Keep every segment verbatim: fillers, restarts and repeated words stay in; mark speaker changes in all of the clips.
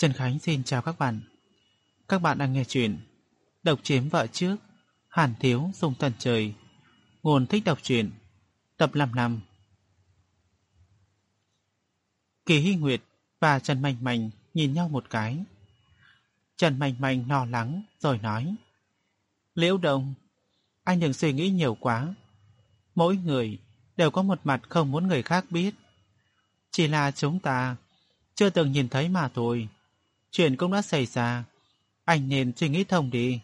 Speaker 1: Trần Khánh xin chào các bạn. Các bạn đang nghe chuyện Độc chiếm vợ trước, Hàn thiếu dung tần trời. Nguồn thích đọc truyện, tập năm mươi lăm. Kỳ Hy Nguyệt và Trần Manh Manh nhìn nhau một cái. Trần Manh Manh lo lắng rồi nói: Liễu Đông, anh đừng suy nghĩ nhiều quá. Mỗi người đều có một mặt không muốn người khác biết. Chỉ là chúng ta chưa từng nhìn thấy mà thôi. Chuyện cũng đã xảy ra, anh nên suy nghĩ thông đi.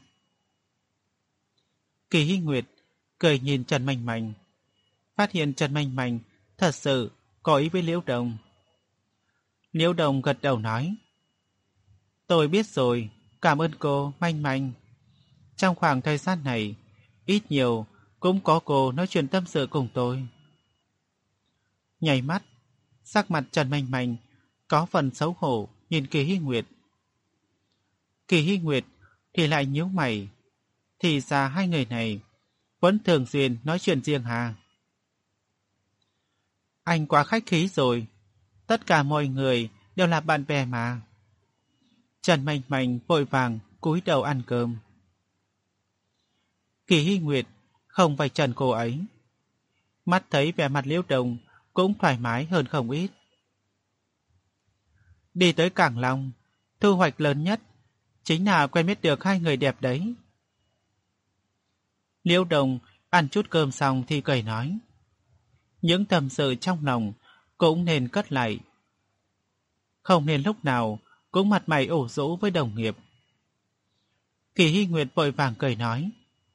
Speaker 1: Kỳ Hy Nguyệt cười nhìn Trần Manh Manh, phát hiện Trần Manh Manh thật sự có ý với Liễu Đông. Liễu Đông gật đầu nói: Tôi biết rồi, cảm ơn cô, Manh Manh. Trong khoảng thời gian này, ít nhiều cũng có cô nói chuyện tâm sự cùng tôi. Nhảy mắt, sắc mặt Trần Manh Manh có phần xấu hổ nhìn Kỳ Hy Nguyệt. Kỳ Hy Nguyệt thì lại nhíu mày. Thì ra hai người này vẫn thường xuyên nói chuyện riêng hà. Anh quá khách khí rồi. Tất cả mọi người đều là bạn bè mà. Trần Manh Manh vội vàng cúi đầu ăn cơm. Kỳ Hy Nguyệt không vạch trần cô ấy. Mắt thấy vẻ mặt Liễu Đông cũng thoải mái hơn không ít. Đi tới Cảng Long, thu hoạch lớn nhất chính là quen biết được hai người đẹp đấy. Liễu Đông ăn chút cơm xong thì cười nói: Những tâm sự trong lòng cũng nên cất lại. Không nên lúc nào cũng mặt mày ủ rũ với đồng nghiệp. Kỳ Hy Nguyệt vội vàng cười nói: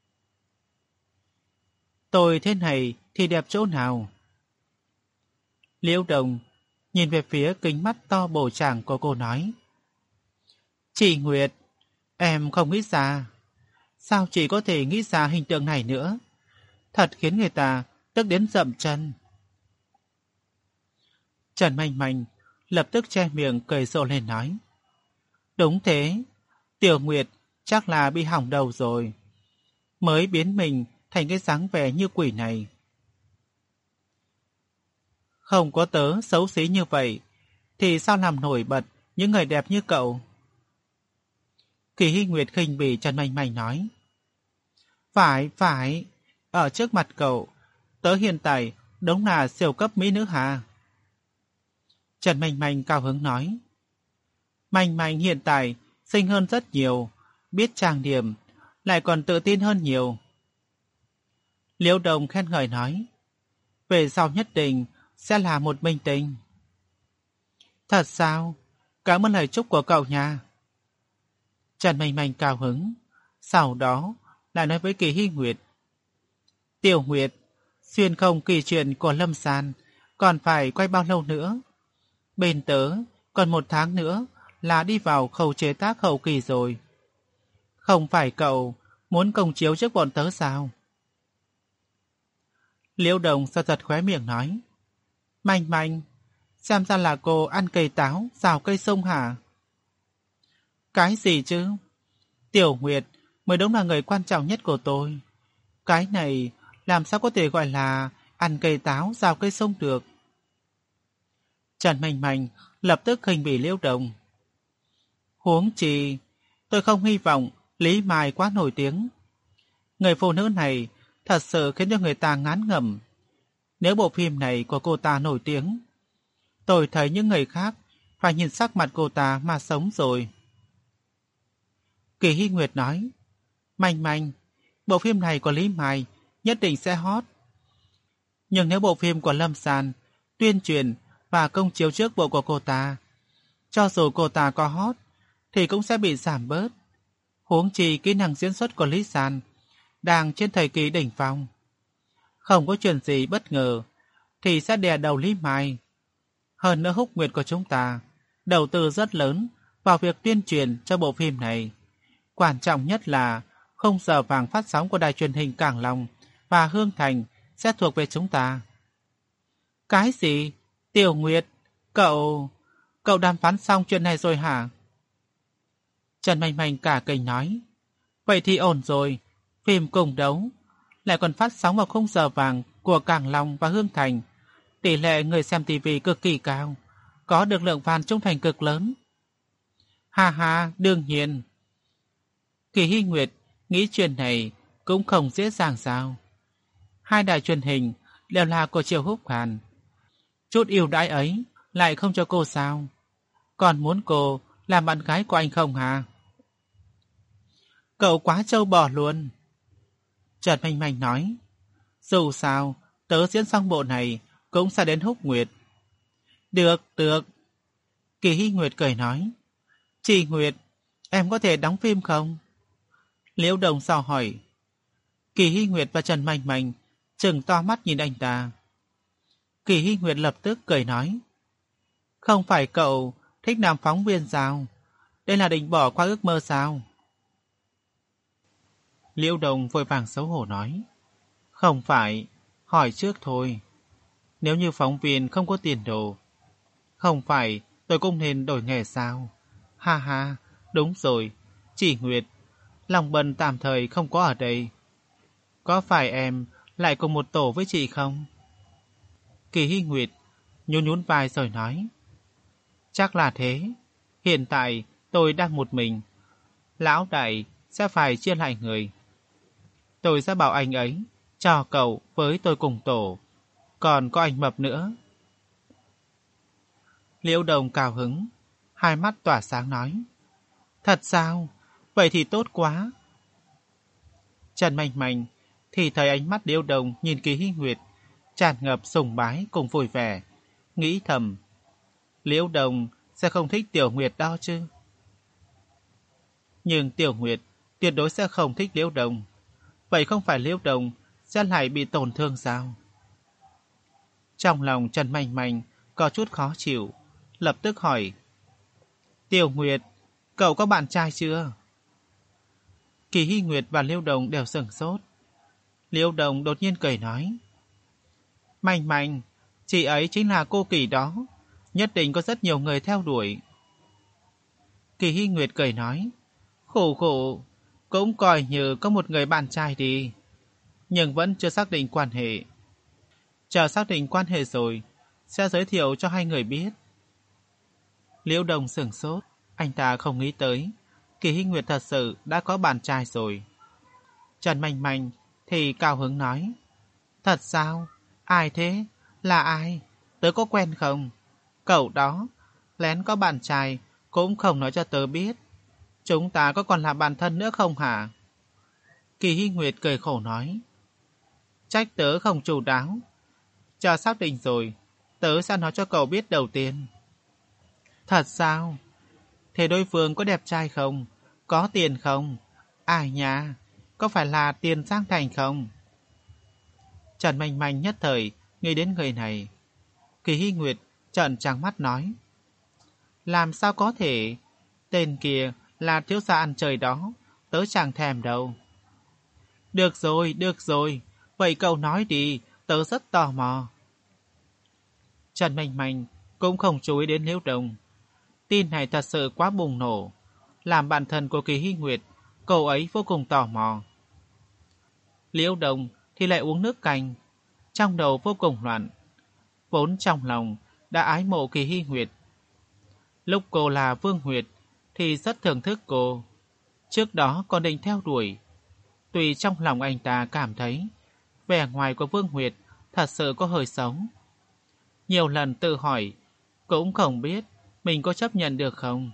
Speaker 1: Tôi thế này thì đẹp chỗ nào? Liễu Đông nhìn về phía kính mắt to bổ tràng của cô nói: Chị Nguyệt, em không nghĩ ra. Sao chị có thể nghĩ ra hình tượng này nữa? Thật khiến người ta tức đến dậm chân. Trần Manh Manh lập tức che miệng cười rộ lên nói: Đúng thế, Tiểu Nguyệt chắc là bị hỏng đầu rồi, mới biến mình thành cái dáng vẻ như quỷ này. Không có tớ xấu xí như vậy thì sao làm nổi bật những người đẹp như cậu? Kỳ Hy Nguyệt khinh bỉ Trần Manh Manh nói: Phải, phải, ở trước mặt cậu, tớ hiện tại đúng là siêu cấp mỹ nữ hà. Trần Manh Manh cao hứng nói: Manh Manh hiện tại xinh hơn rất nhiều, biết trang điểm, lại còn tự tin hơn nhiều. Liễu Đông khen ngợi nói: Về sau nhất định sẽ là một minh tinh. Thật sao? Cảm ơn lời chúc của cậu nha. Trần Manh Manh cao hứng, sau đó lại nói với Kỳ Hy Nguyệt: Tiểu Nguyệt, xuyên không kỳ chuyện của Lâm San còn phải quay bao lâu nữa? Bên tớ còn một tháng nữa là đi vào khâu chế tác hậu kỳ rồi. Không phải cậu muốn công chiếu trước bọn tớ sao? Liễu Đông giật giật khóe miệng nói: Manh Manh, xem ra là cô ăn cây táo rào cây sung hả? Cái gì chứ? Tiểu Nguyệt mới đúng là người quan trọng nhất của tôi. Cái này làm sao có thể gọi là ăn cây táo rào cây sung được? Trần Manh Manh lập tức khinh bỉ Liễu Đông. Huống chi, tôi không hy vọng Lý Mai quá nổi tiếng. Người phụ nữ này thật sự khiến cho người ta ngán ngẩm. Nếu bộ phim này của cô ta nổi tiếng, tôi thấy những người khác phải nhìn sắc mặt cô ta mà sống rồi. Kỳ Hy Nguyệt nói: Manh Manh, bộ phim này của Lý Mai nhất định sẽ hot. Nhưng nếu bộ phim của Lâm San tuyên truyền và công chiếu trước bộ của cô ta, cho dù cô ta có hot thì cũng sẽ bị giảm bớt. Huống chi kỹ năng diễn xuất của Lý San đang trên thời kỳ đỉnh phong. Không có chuyện gì bất ngờ thì sẽ đè đầu Lý Mai. Hơn nữa Húc Nguyệt của chúng ta đầu tư rất lớn vào việc tuyên truyền cho bộ phim này. Quan trọng nhất là khung giờ vàng phát sóng của đài truyền hình Cảng Long và Hương Thành sẽ thuộc về chúng ta. Cái gì? Tiểu Nguyệt, cậu... cậu đàm phán xong chuyện này rồi hả? Trần Manh Manh cả kinh nói: Vậy thì ổn rồi, phim cùng đấu lại còn phát sóng vào khung giờ vàng của Cảng Long và Hương Thành. Tỷ lệ người xem tivi cực kỳ cao, có được lượng fan trung thành cực lớn. Ha ha, đương nhiên. Kỳ Hy Nguyệt nghĩ chuyện này cũng không dễ dàng sao. Hai đài truyền hình đều là của Triệu Húc Hàn. Chút ưu đãi ấy lại không cho cô sao? Còn muốn cô làm bạn gái của anh không hả? Cậu quá trâu bò luôn. Trần Minh Minh nói. Dù sao, tớ diễn xong bộ này cũng sẽ đến Húc Nguyệt. Được, được. Kỳ Hy Nguyệt cười nói. Chị Nguyệt, em có thể đóng phim không? Liễu Đồng sao hỏi. Kỳ Hy Nguyệt và Trần Minh Minh trừng to mắt nhìn anh ta. Kỳ Hy Nguyệt lập tức cười nói. Không phải cậu thích làm phóng viên sao? Đây là định bỏ qua ước mơ sao? Liễu Đồng vội vàng xấu hổ nói. Không phải, hỏi trước thôi. Nếu như phóng viên không có tiền đồ, không phải tôi cũng nên đổi nghề sao? Ha ha, đúng rồi, chị Nguyệt, lòng bần tạm thời không có ở đây. Có phải em lại cùng một tổ với chị không? Kỳ Hy Nguyệt nhún nhún vai rồi nói. Chắc là thế, hiện tại tôi đang một mình. Lão đại sẽ phải chia lại người. Tôi sẽ bảo anh ấy cho cậu với tôi cùng tổ. Còn có anh Mập nữa. Liễu Đồng cao hứng, hai mắt tỏa sáng nói. Thật sao? Vậy thì tốt quá. Trần Mạnh Mạnh thì thấy ánh mắt Liễu Đồng nhìn Kỳ Hy Nguyệt tràn ngập sùng bái cùng vui vẻ, nghĩ thầm. Liễu Đồng sẽ không thích Tiểu Nguyệt đó chứ. Nhưng Tiểu Nguyệt tuyệt đối sẽ không thích Liễu Đồng. Vậy không phải Liễu Đồng sẽ lại bị tổn thương sao? Trong lòng Trần Mạnh Mạnh có chút khó chịu, lập tức hỏi. Tiểu Nguyệt, cậu có bạn trai chưa? Kỳ Hy Nguyệt và Liễu Đồng đều sửng sốt. Liễu Đồng đột nhiên cười nói. Mạnh Mạnh, chị ấy chính là cô Kỳ đó, nhất định có rất nhiều người theo đuổi. Kỳ Hy Nguyệt cười nói. Khổ khổ, cũng coi như có một người bạn trai đi, nhưng vẫn chưa xác định quan hệ. Chờ xác định quan hệ rồi, sẽ giới thiệu cho hai người biết. Liễu Đồng sửng sốt, anh ta không nghĩ tới Kỳ Hy Nguyệt thật sự đã có bạn trai rồi. Trần Mạnh Mạnh thì cao hứng nói. Thật sao? Ai thế? Là ai? Tớ có quen không? Cậu đó, lén có bạn trai cũng không nói cho tớ biết. Chúng ta có còn là bạn thân nữa không hả? Kỳ Hy Nguyệt cười khổ nói. Trách tớ không chu đáo. Chờ xác định rồi, tớ sẽ nói cho cậu biết đầu tiên. Thật sao? Thế đối phương có đẹp trai không? Có tiền không? Ai nha? Có phải là Tiền Giang Thành không? Trần Mạnh Mạnh nhất thời nghĩ đến người này. Kỳ Hy Nguyệt trợn trắng mắt nói. Làm sao có thể? Tên kia là thiếu gia ăn chơi đó, tớ chẳng thèm đâu. Được rồi, được rồi, vậy cậu nói đi, tớ rất tò mò. Trần Mạnh Mạnh cũng không chú ý đến Liễu Đồng. Tin này thật sự quá bùng nổ. Làm bạn thân của Kỳ Hy Nguyệt, cậu ấy vô cùng tò mò. Liễu Đồng thì lại uống nước canh, trong đầu vô cùng loạn. Vốn trong lòng đã ái mộ Kỳ Hy Nguyệt. Lúc cô là Vương Nguyệt thì rất thưởng thức cô. Trước đó còn định theo đuổi. Tuy trong lòng anh ta cảm thấy vẻ ngoài của Vương Nguyệt thật sự có hơi xấu. Nhiều lần tự hỏi, cũng không biết mình có chấp nhận được không.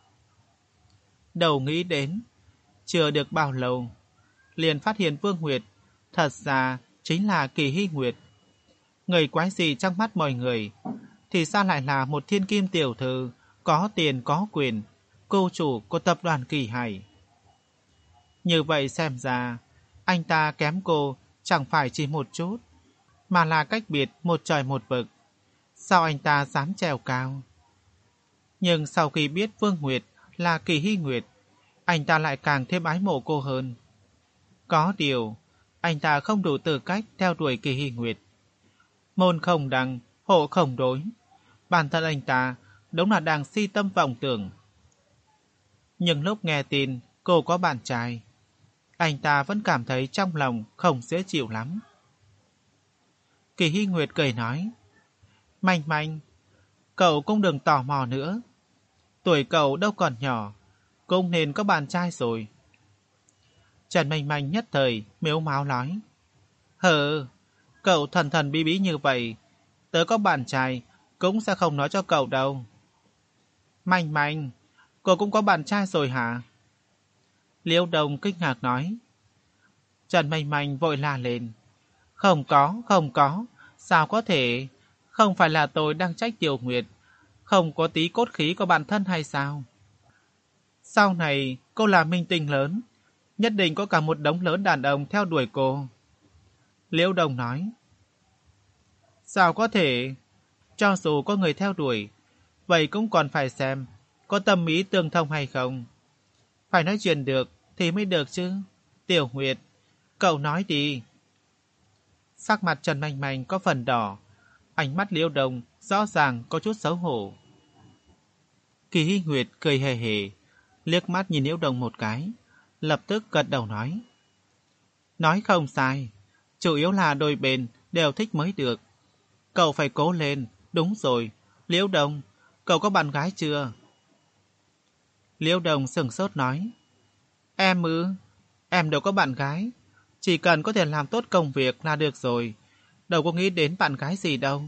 Speaker 1: Đầu nghĩ đến, chưa được bao lâu, liền phát hiện Vương Nguyệt thật ra chính là Kỳ Hy Nguyệt. Người quái gì trong mắt mọi người, thì sao lại là một thiên kim tiểu thư, có tiền có quyền, cô chủ của tập đoàn Kỳ Hải. Như vậy xem ra, anh ta kém cô chẳng phải chỉ một chút, mà là cách biệt một trời một vực. Sao anh ta dám trèo cao? Nhưng sau khi biết Vương Nguyệt là Kỳ Hy Nguyệt, anh ta lại càng thêm ái mộ cô hơn. Có điều, anh ta không đủ tư cách theo đuổi Kỳ Hy Nguyệt. Môn không đăng, hộ không đối. Bản thân anh ta đúng là đang si tâm vọng tưởng. Nhưng lúc nghe tin cô có bạn trai, anh ta vẫn cảm thấy trong lòng không dễ chịu lắm. Kỳ Hy Nguyệt cười nói. Mạnh Mạnh, cậu cũng đừng tò mò nữa. Tuổi cậu đâu còn nhỏ, cũng nên có bạn trai rồi. Trần Manh Manh nhất thời mếu máo nói. Hừ, cậu thần thần bí bí như vậy, tớ có bạn trai cũng sẽ không nói cho cậu đâu. Manh Manh, cô cũng có bạn trai rồi hả? Liễu Đồng kinh ngạc nói. Trần Manh Manh vội la lên. Không có, không có, sao có thể? Không phải là tôi đang trách Tiểu Nguyệt, không có tí cốt khí của bản thân hay sao? Sau này cô là minh tinh lớn, nhất định có cả một đống lớn đàn ông theo đuổi cô. Liễu Đồng nói. Sao có thể? Cho dù có người theo đuổi, vậy cũng còn phải xem có tâm ý tương thông hay không. Phải nói chuyện được thì mới được chứ. Tiểu Nguyệt, cậu nói đi. Sắc mặt Trần Manh Manh có phần đỏ, ánh mắt Liễu Đồng rõ ràng có chút xấu hổ. Kỳ Hy Nguyệt cười hề hề, liếc mắt nhìn Liễu Đồng một cái, lập tức gật đầu nói. Nói không sai, chủ yếu là đôi bên đều thích mới được. Cậu phải cố lên, đúng rồi. Liễu Đồng, cậu có bạn gái chưa? Liễu Đồng sửng sốt nói. Em ư, em đâu có bạn gái. Chỉ cần có thể làm tốt công việc là được rồi. Đâu có nghĩ đến bạn gái gì đâu.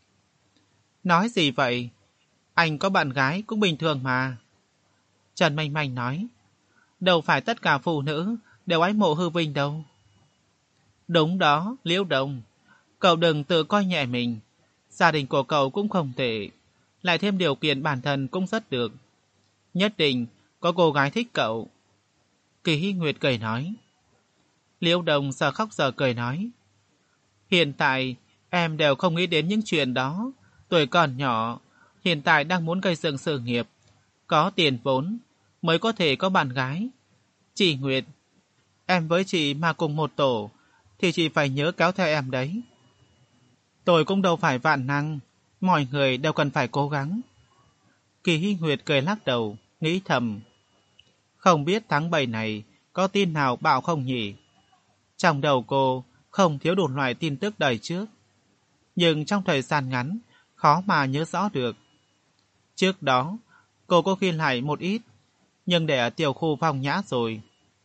Speaker 1: Nói gì vậy? Anh có bạn gái cũng bình thường mà. Trần Manh Manh nói. Đâu phải tất cả phụ nữ đều ái mộ hư vinh đâu. Đúng đó, Liễu Đồng. Cậu đừng tự coi nhẹ mình. Gia đình của cậu cũng không tệ. Lại thêm điều kiện bản thân cũng rất được. Nhất định có cô gái thích cậu. Kỳ Hy Nguyệt cười nói. Liễu Đồng giờ khóc giờ cười nói. Hiện tại em đều không nghĩ đến những chuyện đó. Tuổi còn nhỏ, hiện tại đang muốn gây dựng sự nghiệp. Có tiền vốn mới có thể có bạn gái. Chị Nguyệt, em với chị mà cùng một tổ thì chị phải nhớ kéo theo em đấy. Tôi cũng đâu phải vạn năng, mọi người đều cần phải cố gắng. Kỳ Hy Nguyệt cười lắc đầu, nghĩ thầm. Không biết tháng bảy này có tin nào bạo không nhỉ? Trong đầu cô không thiếu đủ loại tin tức đời trước. Nhưng trong thời gian ngắn, khó mà nhớ rõ được. Trước đó, cô có ghi lại một ít, nhưng để ở tiểu khu phòng nhã rồi.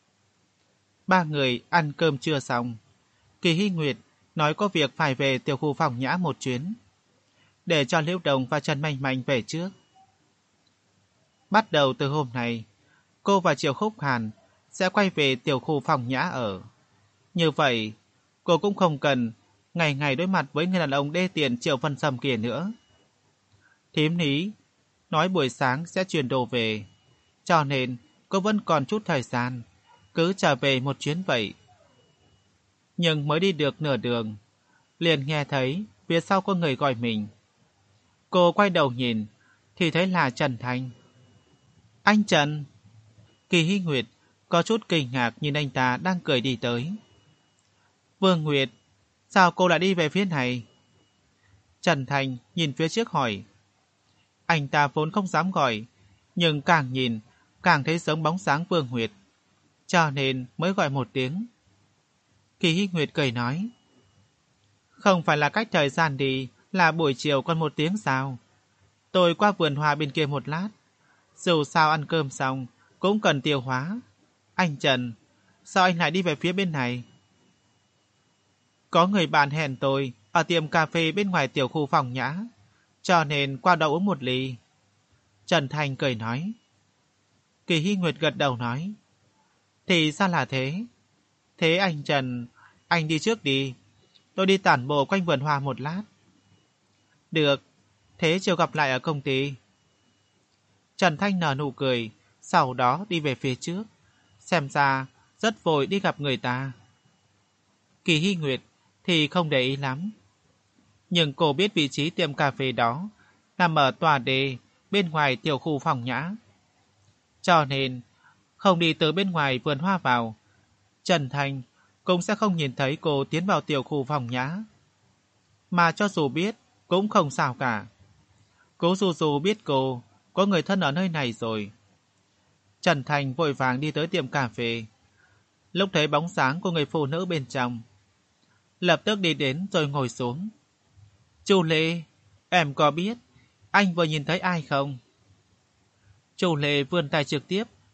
Speaker 1: Ba người ăn cơm trưa xong. Kỳ Hy Nguyệt nói có việc phải về tiểu khu phòng nhã một chuyến, để cho Liễu Đồng và Trần Manh Manh về trước. Bắt đầu từ hôm nay, cô và Triệu Khúc Hàn sẽ quay về tiểu khu phòng nhã ở. Như vậy, cô cũng không cần ngày ngày đối mặt với người đàn ông đê tiện Triệu Vân Sâm kia nữa. Thím Ní nói buổi sáng sẽ chuyển đồ về, cho nên cô vẫn còn chút thời gian, cứ trở về một chuyến vậy. Nhưng mới đi được nửa đường, liền nghe thấy phía sau có người gọi mình. Cô quay đầu nhìn, thì thấy là Trần Thanh. Anh Trần! Kỳ Hy Nguyệt có chút kinh ngạc nhìn anh ta đang cười đi tới. Vương Nguyệt, sao cô lại đi về phía này? Trần Thanh nhìn phía trước hỏi. Anh ta vốn không dám gọi, nhưng càng nhìn, càng thấy giống bóng dáng Vương Nguyệt, cho nên mới gọi một tiếng. Kỳ Hy Nguyệt cười nói. Không phải là cách thời gian đi là buổi chiều còn một tiếng sao? Tôi qua vườn hoa bên kia một lát. Dù sao ăn cơm xong cũng cần tiêu hóa. Anh Trần, sao anh lại đi về phía bên này? Có người bạn hẹn tôi ở tiệm cà phê bên ngoài tiểu khu phòng nhã, cho nên qua đó uống một ly. Trần Thành cười nói. Kỳ Hy Nguyệt gật đầu nói. Thì sao là thế? Thế anh Trần, anh đi trước đi. Tôi đi tản bộ quanh vườn hoa một lát. Được, thế chiều gặp lại ở công ty. Trần Thanh nở nụ cười, sau đó đi về phía trước. Xem ra rất vội đi gặp người ta. Kỳ Hy Nguyệt thì không để ý lắm. Nhưng cô biết vị trí tiệm cà phê đó nằm ở tòa D bên ngoài tiểu khu phòng nhã. Cho nên không đi từ bên ngoài vườn hoa vào, Trần Thanh cũng sẽ không nhìn thấy cô tiến vào tiểu khu phòng nhã. Mà cho dù biết cũng không sao cả. Cố dù dù biết cô có người thân ở nơi này rồi. Trần Thành vội vàng đi tới tiệm cà phê. Lúc thấy bóng dáng của người phụ nữ bên trong, lập tức đi đến rồi ngồi xuống. Chu Lê, em có biết anh vừa nhìn thấy ai không? Chu Lê vươn tay trực tiếp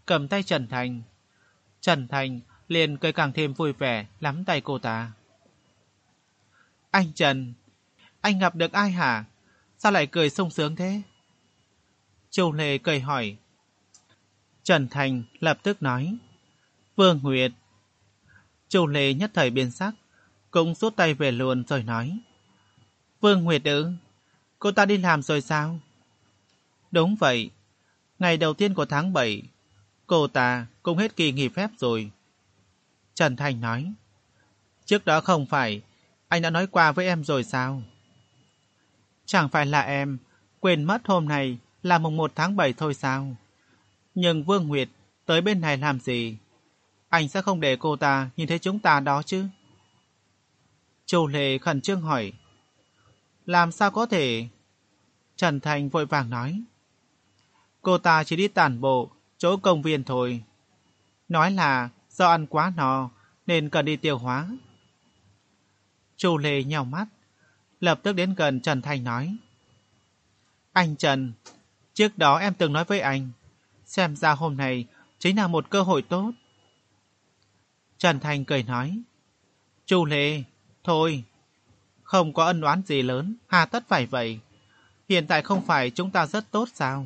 Speaker 1: cầm tay Trần Thành. Trần Thành liền cười càng thêm vui vẻ, nắm tay cô ta. Anh Trần, anh gặp được ai hả? Sao lại cười sung sướng thế? Chu Lê cười hỏi. Trần Thành lập tức nói. Vương Nguyệt. Chu Lê nhất thời biến sắc, cũng rút tay về luôn rồi nói. Vương Nguyệt ư? Cô ta đi làm rồi sao? Đúng vậy. Ngày đầu tiên của tháng bảy, cô ta cũng hết kỳ nghỉ phép rồi. Trần Thành nói. Trước đó không phải anh đã nói qua với em rồi sao? Chẳng phải là em quên mất hôm nay là mùng một tháng bảy thôi sao? Nhưng Vương Nguyệt tới bên này làm gì? Anh sẽ không để cô ta nhìn thấy chúng ta đó chứ? Chu Lê khẩn trương hỏi. Làm sao có thể? Trần Thành vội vàng nói. Cô ta chỉ đi tản bộ chỗ công viên thôi. Nói là do ăn quá no nên cần đi tiêu hóa. Chu Lê nhào mắt, lập tức đến gần Trần Thành nói. Anh Trần, trước đó em từng nói với anh, xem ra hôm nay chính là một cơ hội tốt. Trần Thành cười nói. Chu Lê, thôi, không có ân oán gì lớn, hà tất phải vậy. Hiện tại không phải chúng ta rất tốt sao?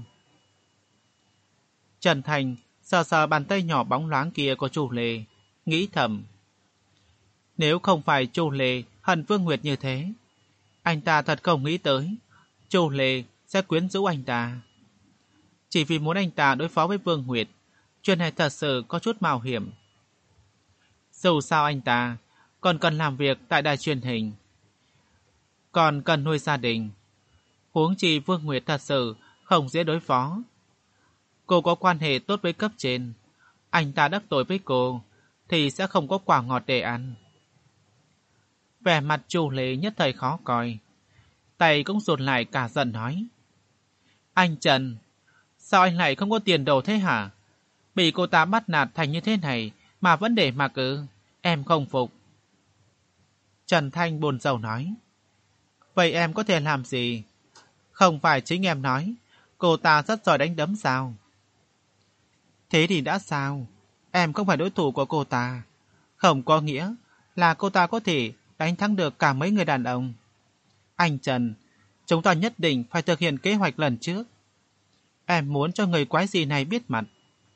Speaker 1: Trần Thành sờ sờ bàn tay nhỏ bóng loáng kia của Chu Lê, nghĩ thầm. Nếu không phải Chu Lê hận Vương Nguyệt như thế, anh ta thật không nghĩ tới Chu Lê sẽ quyến rũ anh ta. Chỉ vì muốn anh ta đối phó với Vương Nguyệt, chuyện này thật sự có chút mạo hiểm. Dù sao anh ta còn cần làm việc tại đài truyền hình, còn cần nuôi gia đình. Huống chi Vương Nguyệt thật sự không dễ đối phó. Cô có quan hệ tốt với cấp trên, anh ta đắc tội với cô thì sẽ không có quả ngọt để ăn. Vẻ mặt Chu Lê nhất thời khó coi, tay cũng rụt lại cả giận nói. Anh Trần, sao anh lại không có tiền đồ thế hả? Bị cô ta bắt nạt thành như thế này mà vẫn để mặc ư? Em không phục. Trần Thanh buồn rầu nói. Vậy em có thể làm gì? Không phải chính em nói cô ta rất giỏi đánh đấm sao? Thế thì đã sao? Em không phải đối thủ của cô ta. Không có nghĩa là cô ta có thể đánh thắng được cả mấy người đàn ông. Anh Trần, chúng ta nhất định phải thực hiện kế hoạch lần trước. Em muốn cho người quái gì này biết mặt.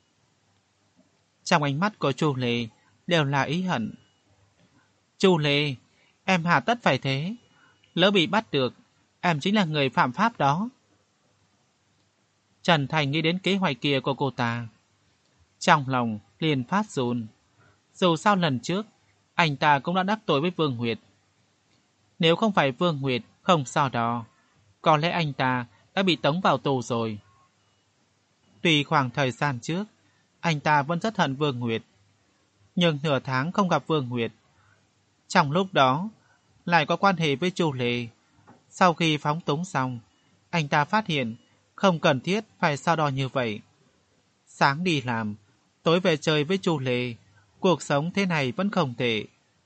Speaker 1: Trong ánh mắt của Chu Lê đều là ý hận. Chu Lê, em hà tất phải thế. Lỡ bị bắt được, em chính là người phạm pháp đó. Trần Thành nghĩ đến kế hoạch kia của cô ta, trong lòng liền phát run. Dù sao lần trước anh ta cũng đã đắc tội với Vương Nguyệt. Nếu không phải Vương Nguyệt không sao đó, có lẽ anh ta đã bị tống vào tù rồi. Tuy khoảng thời gian trước anh ta vẫn rất hận Vương Nguyệt, nhưng nửa tháng không gặp Vương Nguyệt, trong lúc đó lại có quan hệ với Chu Lê. Sau khi phóng túng xong, anh ta phát hiện không cần thiết phải so đo như vậy. Sáng đi làm, tối về chơi với Chu Lê, cuộc sống thế này vẫn không tệ.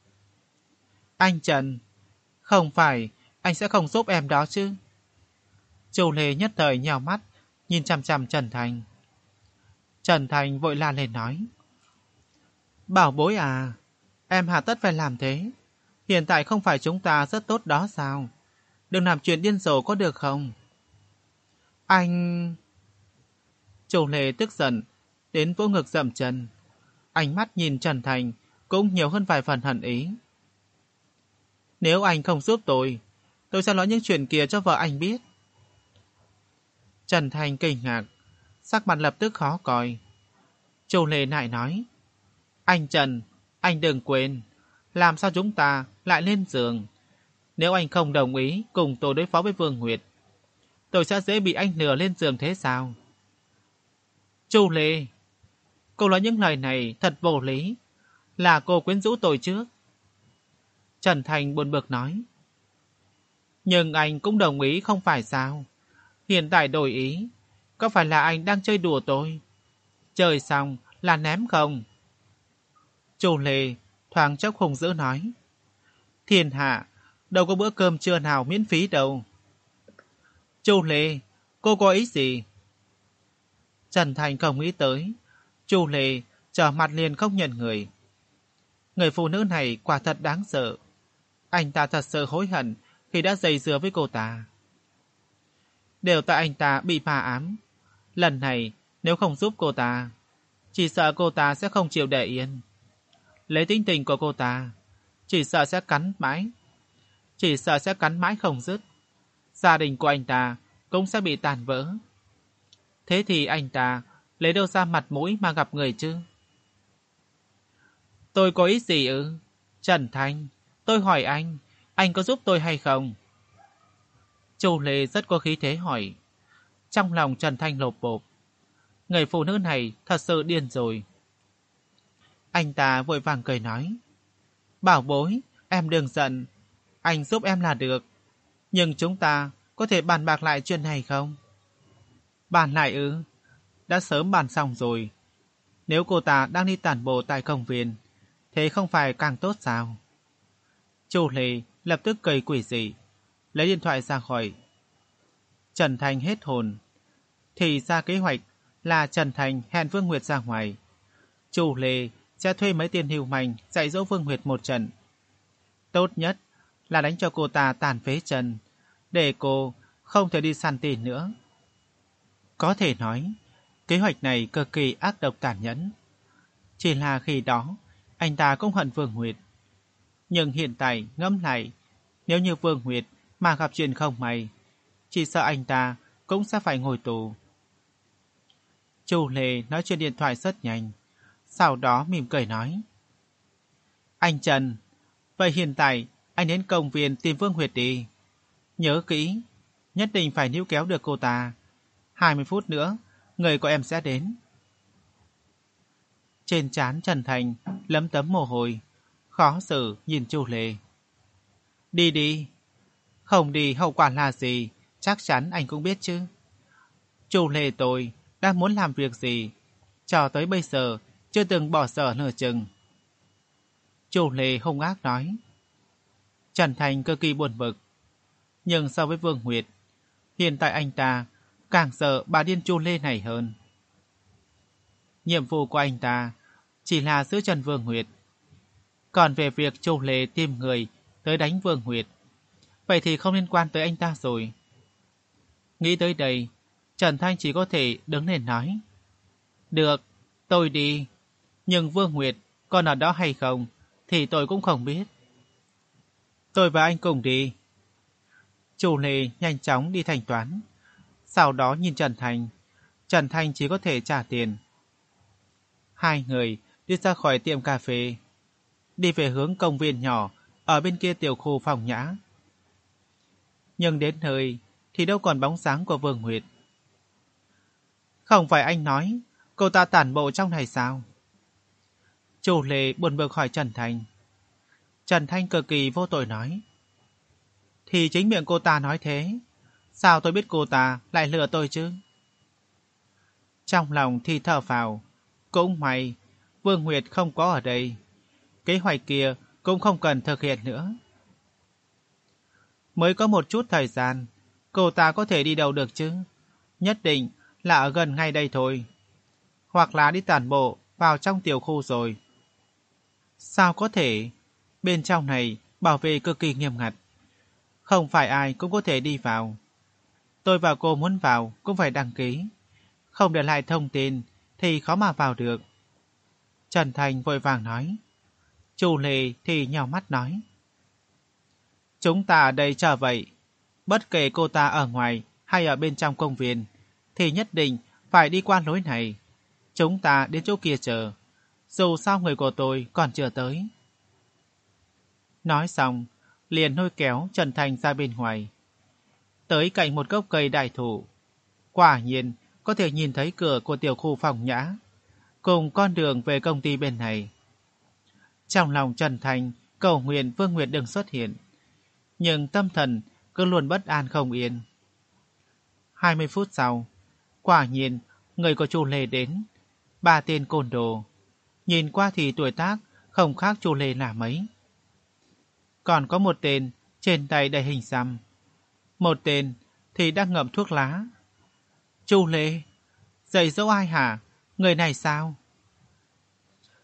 Speaker 1: Anh Trần, không phải anh sẽ không giúp em đó chứ? Chu Lê nhất thời nhào mắt, nhìn chằm chằm Trần Thành. Trần Thành vội la lên nói. Bảo bối à, em hà tất phải làm thế. Hiện tại không phải chúng ta rất tốt đó sao? Đừng làm chuyện điên rồ có được không? Anh... Chu Lê tức giận đến vỗ ngực dậm chân. Ánh mắt nhìn Trần Thành cũng nhiều hơn vài phần hận ý. Nếu anh không giúp tôi, tôi sẽ nói những chuyện kia cho vợ anh biết. Trần Thành kinh ngạc, sắc mặt lập tức khó coi. Chu Lê lại nói. Anh Trần, anh đừng quên, làm sao chúng ta lại lên giường? Nếu anh không đồng ý cùng tôi đối phó với Vương Nguyệt, tôi sẽ dễ bị anh lừa lên giường thế sao? Chu Lê, cô nói những lời này thật vô lý. Là cô quyến rũ tôi trước. Trần Thành buồn bực nói. Nhưng anh cũng đồng ý không phải sao? Hiện tại đổi ý, có phải là anh đang chơi đùa tôi? Chơi xong là ném không? Chu Lê thoáng chốc hùng dữ nói. Thiên hạ, đâu có bữa cơm trưa nào miễn phí đâu. Chu Lê, cô có ý gì? Trần Thành không nghĩ tới Chu Lê trở mặt liền không nhận người. Người phụ nữ này quả thật đáng sợ. Anh ta thật sự hối hận khi đã dây dưa với cô ta. Đều tại anh ta bị ma ám. Lần này nếu không giúp cô ta, chỉ sợ cô ta sẽ không chịu để yên. Lấy tính tình của cô ta, chỉ sợ sẽ cắn mãi. Chỉ sợ sẽ cắn mãi không dứt. Gia đình của anh ta cũng sẽ bị tàn vỡ. Thế thì anh ta lấy đâu ra mặt mũi mà gặp người chứ? Tôi có ý gì ư? Trần Thanh, tôi hỏi anh, anh có giúp tôi hay không? Chu Lê rất có khí thế hỏi. Trong lòng Trần Thanh lột bột. Người phụ nữ này thật sự điên rồi. Anh ta vội vàng cười nói. Bảo bối, em đừng giận. Anh giúp em là được. Nhưng chúng ta có thể bàn bạc lại chuyện này không? Bàn lại ư? Đã sớm bàn xong rồi. Nếu cô ta đang đi tản bộ tại công viên, thế không phải càng tốt sao? Chu Lê lập tức cười quỷ dị, lấy điện thoại ra khỏi. Trần Thành hết hồn. Thì ra kế hoạch là Trần Thành hẹn Vương Nguyệt ra ngoài. Chu Lê sẽ thuê mấy tiền hưu manh dạy dỗ Vương Nguyệt một trận. Tốt nhất là đánh cho cô ta tàn phế chân, để cô không thể đi săn tin nữa. Có thể nói, kế hoạch này cực kỳ ác độc tàn nhẫn. Chỉ là khi đó, anh ta cũng hận Vương Nguyệt. Nhưng hiện tại ngẫm lại, nếu như Vương Nguyệt mà gặp chuyện không may, chỉ sợ anh ta cũng sẽ phải ngồi tù. Chu Lê nói chuyện điện thoại rất nhanh, sau đó mỉm cười nói. Anh Trần, vậy hiện tại anh đến công viên tìm Vương Nguyệt đi. Nhớ kỹ, nhất định phải níu kéo được cô ta. hai mươi phút nữa, người của em sẽ đến. Trên trán Trần Thành lấm tấm mồ hôi, khó xử nhìn Chu Lê. Đi đi. Không đi hậu quả là gì, chắc chắn anh cũng biết chứ. Chu Lê tôi đã muốn làm việc gì, cho tới bây giờ chưa từng bỏ dở nửa chừng. Chu Lê hung ác nói. Trần Thành cực kỳ buồn bực. Nhưng so với Vương Nguyệt, hiện tại anh ta càng sợ bà điên Chu Lê này hơn. Nhiệm vụ của anh ta chỉ là giữ chân Vương Nguyệt. Còn về việc Chu Lê tìm người tới đánh Vương Nguyệt, vậy thì không liên quan tới anh ta rồi. Nghĩ tới đây, Trần Thanh chỉ có thể đứng lên nói. Được, tôi đi. Nhưng Vương Nguyệt còn ở đó hay không thì tôi cũng không biết. Tôi và anh cùng đi. Chu Lê nhanh chóng đi thanh toán. Sau đó nhìn Trần Thanh. Trần Thanh chỉ có thể trả tiền. Hai người đi ra khỏi tiệm cà phê, đi về hướng công viên nhỏ ở bên kia tiểu khu Phong Nhã. Nhưng đến nơi thì đâu còn bóng dáng của Vương Nguyệt. Không phải anh nói cô ta tản bộ trong này sao? Chu Lê buồn bực hỏi Trần Thanh. Trần Thanh cực kỳ vô tội nói. Thì chính miệng cô ta nói thế, sao tôi biết cô ta lại lừa tôi chứ? Trong lòng thì thở phào. Cũng may Vương Nguyệt không có ở đây. Kế hoạch kia cũng không cần thực hiện nữa. Mới có một chút thời gian, cô ta có thể đi đâu được chứ? Nhất định là ở gần ngay đây thôi. Hoặc là đi tản bộ vào trong tiểu khu rồi. Sao có thể? Bên trong này bảo vệ cực kỳ nghiêm ngặt. Không phải ai cũng có thể đi vào. Tôi và cô muốn vào cũng phải đăng ký. Không để lại thông tin thì khó mà vào được. Trần Thành vội vàng nói. Chu Lê thì nhào mắt nói. Chúng ta ở đây chờ vậy. Bất kể cô ta ở ngoài hay ở bên trong công viên thì nhất định phải đi qua lối này. Chúng ta đến chỗ kia chờ. Dù sao người của tôi còn chưa tới. Nói xong, liền lôi kéo Trần Thành ra bên ngoài. Tới cạnh một gốc cây đại thụ. Quả nhiên có thể nhìn thấy cửa của tiểu khu Phong Nhã, cùng con đường về công ty bên này. Trong lòng Trần Thành cầu nguyện Vương Nguyệt đừng xuất hiện, nhưng tâm thần cứ luôn bất an không yên. hai mươi phút sau, quả nhiên người của Chu Lê đến. Ba tên côn đồ. Nhìn qua thì tuổi tác không khác Chu Lê là mấy. Còn có một tên trên tay đầy hình xăm. Một tên thì đang ngậm thuốc lá. Chu Lê, dạy dỗ ai hả? Người này sao?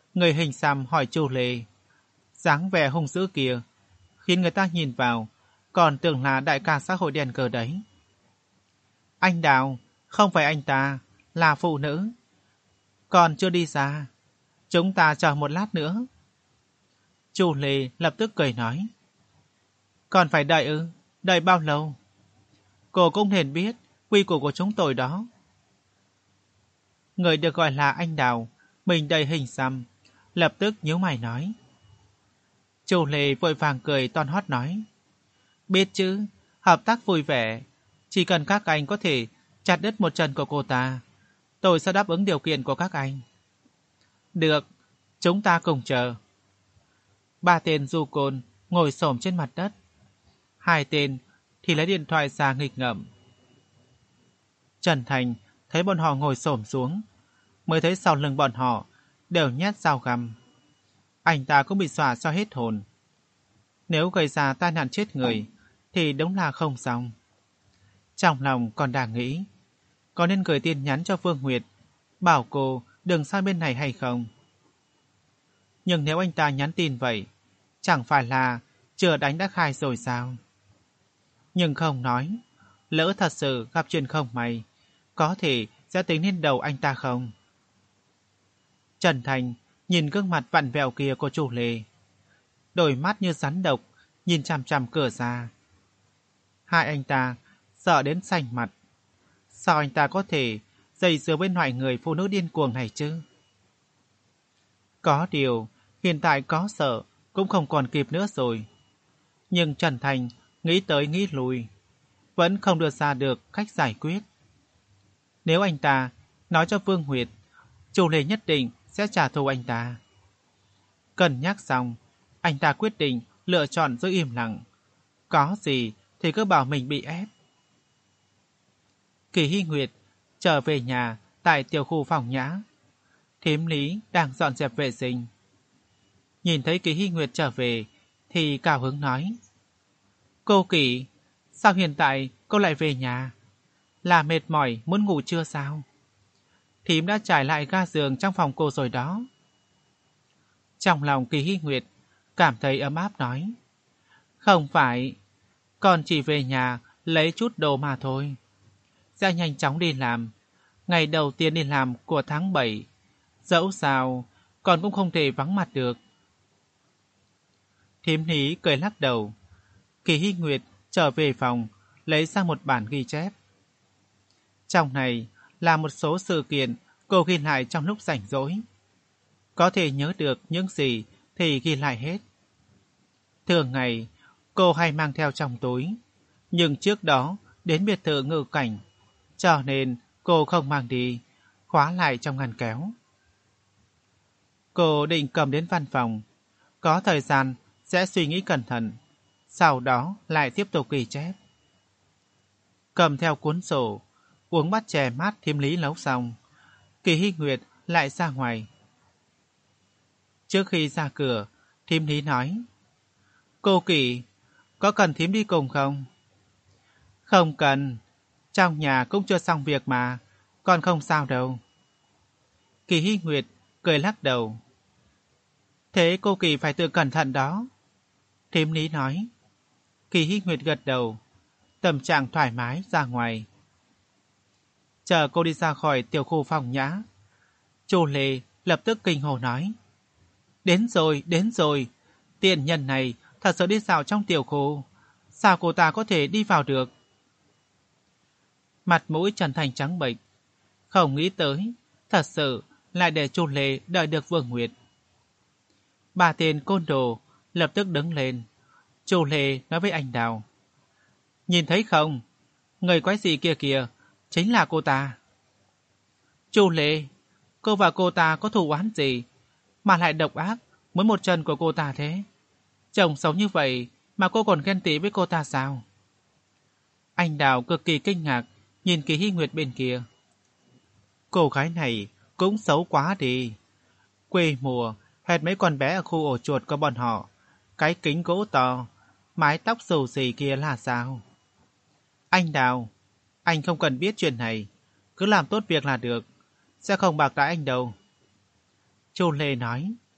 Speaker 1: Người hình xăm hỏi Chu Lê. Dáng vẻ hung dữ kia khiến người ta nhìn vào còn tưởng là đại ca xã hội đen cờ đấy. Anh Đào, không phải anh ta, là phụ nữ. Còn chưa đi ra. Chúng ta chờ một lát nữa. Chu Lê lập tức cười nói. Còn phải đợi ư? Đợi bao lâu? Cô cũng nên biết quy củ của chúng tôi đó. Người được gọi là anh Đào, mình đầy hình xăm, lập tức nhíu mày nói. Chu Lê vội vàng cười toan hót nói. Biết chứ, hợp tác vui vẻ. Chỉ cần các anh có thể chặt đứt một chân của cô ta, tôi sẽ đáp ứng điều kiện của các anh. Được, chúng ta cùng chờ. Ba tên du côn ngồi xổm trên mặt đất. Hai tên thì lấy điện thoại ra nghịch ngợm. Trần Thành thấy bọn họ ngồi xổm xuống, mới thấy sau lưng bọn họ đều nhét dao găm. Anh ta cũng bị dọa cho hết hồn. Nếu gây ra tai nạn chết người thì đúng là không xong. Trong lòng còn đang nghĩ có nên gửi tin nhắn cho Phương Nguyệt bảo cô đừng sang bên này hay không. Nhưng nếu anh ta nhắn tin vậy, chẳng phải là chưa đánh đã khai rồi sao? Nhưng không nói, lỡ thật sự gặp chuyện không may, có thể sẽ tính lên đầu anh ta không? Trần Thành nhìn gương mặt vặn vẹo kia của Chu Lê, đôi mắt như rắn độc nhìn chằm chằm cửa ra. Hai anh ta sợ đến xanh mặt. Sao anh ta có thể dây dưa bên loại người phụ nữ điên cuồng này chứ? Có điều, hiện tại có sợ cũng không còn kịp nữa rồi. Nhưng Trần Thành nghĩ tới nghĩ lui, vẫn không đưa ra được cách giải quyết. Nếu anh ta nói cho Vương Nguyệt, Chu Lê nhất định sẽ trả thù anh ta. Cân nhắc xong, anh ta quyết định lựa chọn giữ im lặng. Có gì thì cứ bảo mình bị ép. Kỳ Hy Nguyệt trở về nhà tại tiểu khu phòng nhã. Thím Lý đang dọn dẹp vệ sinh. Nhìn thấy Kỳ Hy Nguyệt trở về thì cao hứng nói. Cô Kỳ, sao hiện tại cô lại về nhà? Là mệt mỏi muốn ngủ chưa sao? Thím đã trải lại ga giường trong phòng cô rồi đó. Trong lòng Kỳ Hy Nguyệt cảm thấy ấm áp nói. Không phải, con chỉ về nhà lấy chút đồ mà thôi. Sẽ nhanh chóng đi làm. Ngày đầu tiên đi làm của tháng bảy. Dẫu sao, con cũng không thể vắng mặt được. Thím Lý cười lắc đầu. Kỳ Hy Nguyệt trở về phòng, lấy ra một bản ghi chép. Trong này là một số sự kiện cô ghi lại trong lúc rảnh rỗi. Có thể nhớ được những gì thì ghi lại hết. Thường ngày, cô hay mang theo trong túi. Nhưng trước đó, đến biệt thự Ngự Cảnh, cho nên cô không mang đi, khóa lại trong ngăn kéo. Cô định cầm đến văn phòng, có thời gian sẽ suy nghĩ cẩn thận, sau đó lại tiếp tục ghi chép. Cầm theo cuốn sổ, uống bát chè mát Thím Lý nấu xong, Kỳ Hy Nguyệt lại ra ngoài. Trước khi ra cửa, Thím Lý nói. Cô Kỳ, có cần thím đi cùng không? Không cần, trong nhà cũng chưa xong việc mà, con không sao đâu. Kỳ Hy Nguyệt cười lắc đầu. Thế cô Kỳ phải tự cẩn thận đó. Thím Lý nói. Kỳ Hy Nguyệt gật đầu, tâm trạng thoải mái ra ngoài. Chờ cô đi ra khỏi tiểu khu phòng nhã, Chu Lê lập tức kinh hồ nói. Đến rồi, đến rồi, tiện nhân này thật sự đi dạo trong tiểu khu. Sao cô ta có thể đi vào được? Mặt mũi Trần Thành trắng bệch, không nghĩ tới, thật sự lại để Chu Lê đợi được Vương Nguyệt. Ba tên côn đồ lập tức đứng lên. Chu Lê nói với anh Đào. Nhìn thấy không? Người quái dị kia kìa, chính là cô ta. Chu Lê, cô và cô ta có thù oán gì mà lại độc ác muốn một chân của cô ta thế? Chồng xấu như vậy mà cô còn ghen tị với cô ta sao? Anh Đào cực kỳ kinh ngạc nhìn Kỳ Hy Nguyệt bên kia. Cô gái này cũng xấu quá đi. Quê mùa hệt mấy con bé ở khu ổ chuột của bọn họ. Cái kính gỗ to, mái tóc xù xì kia là sao? Anh Đào, anh không cần biết chuyện này, cứ làm tốt việc là được, sẽ không bạc đãi anh đâu. Chu Lê nói.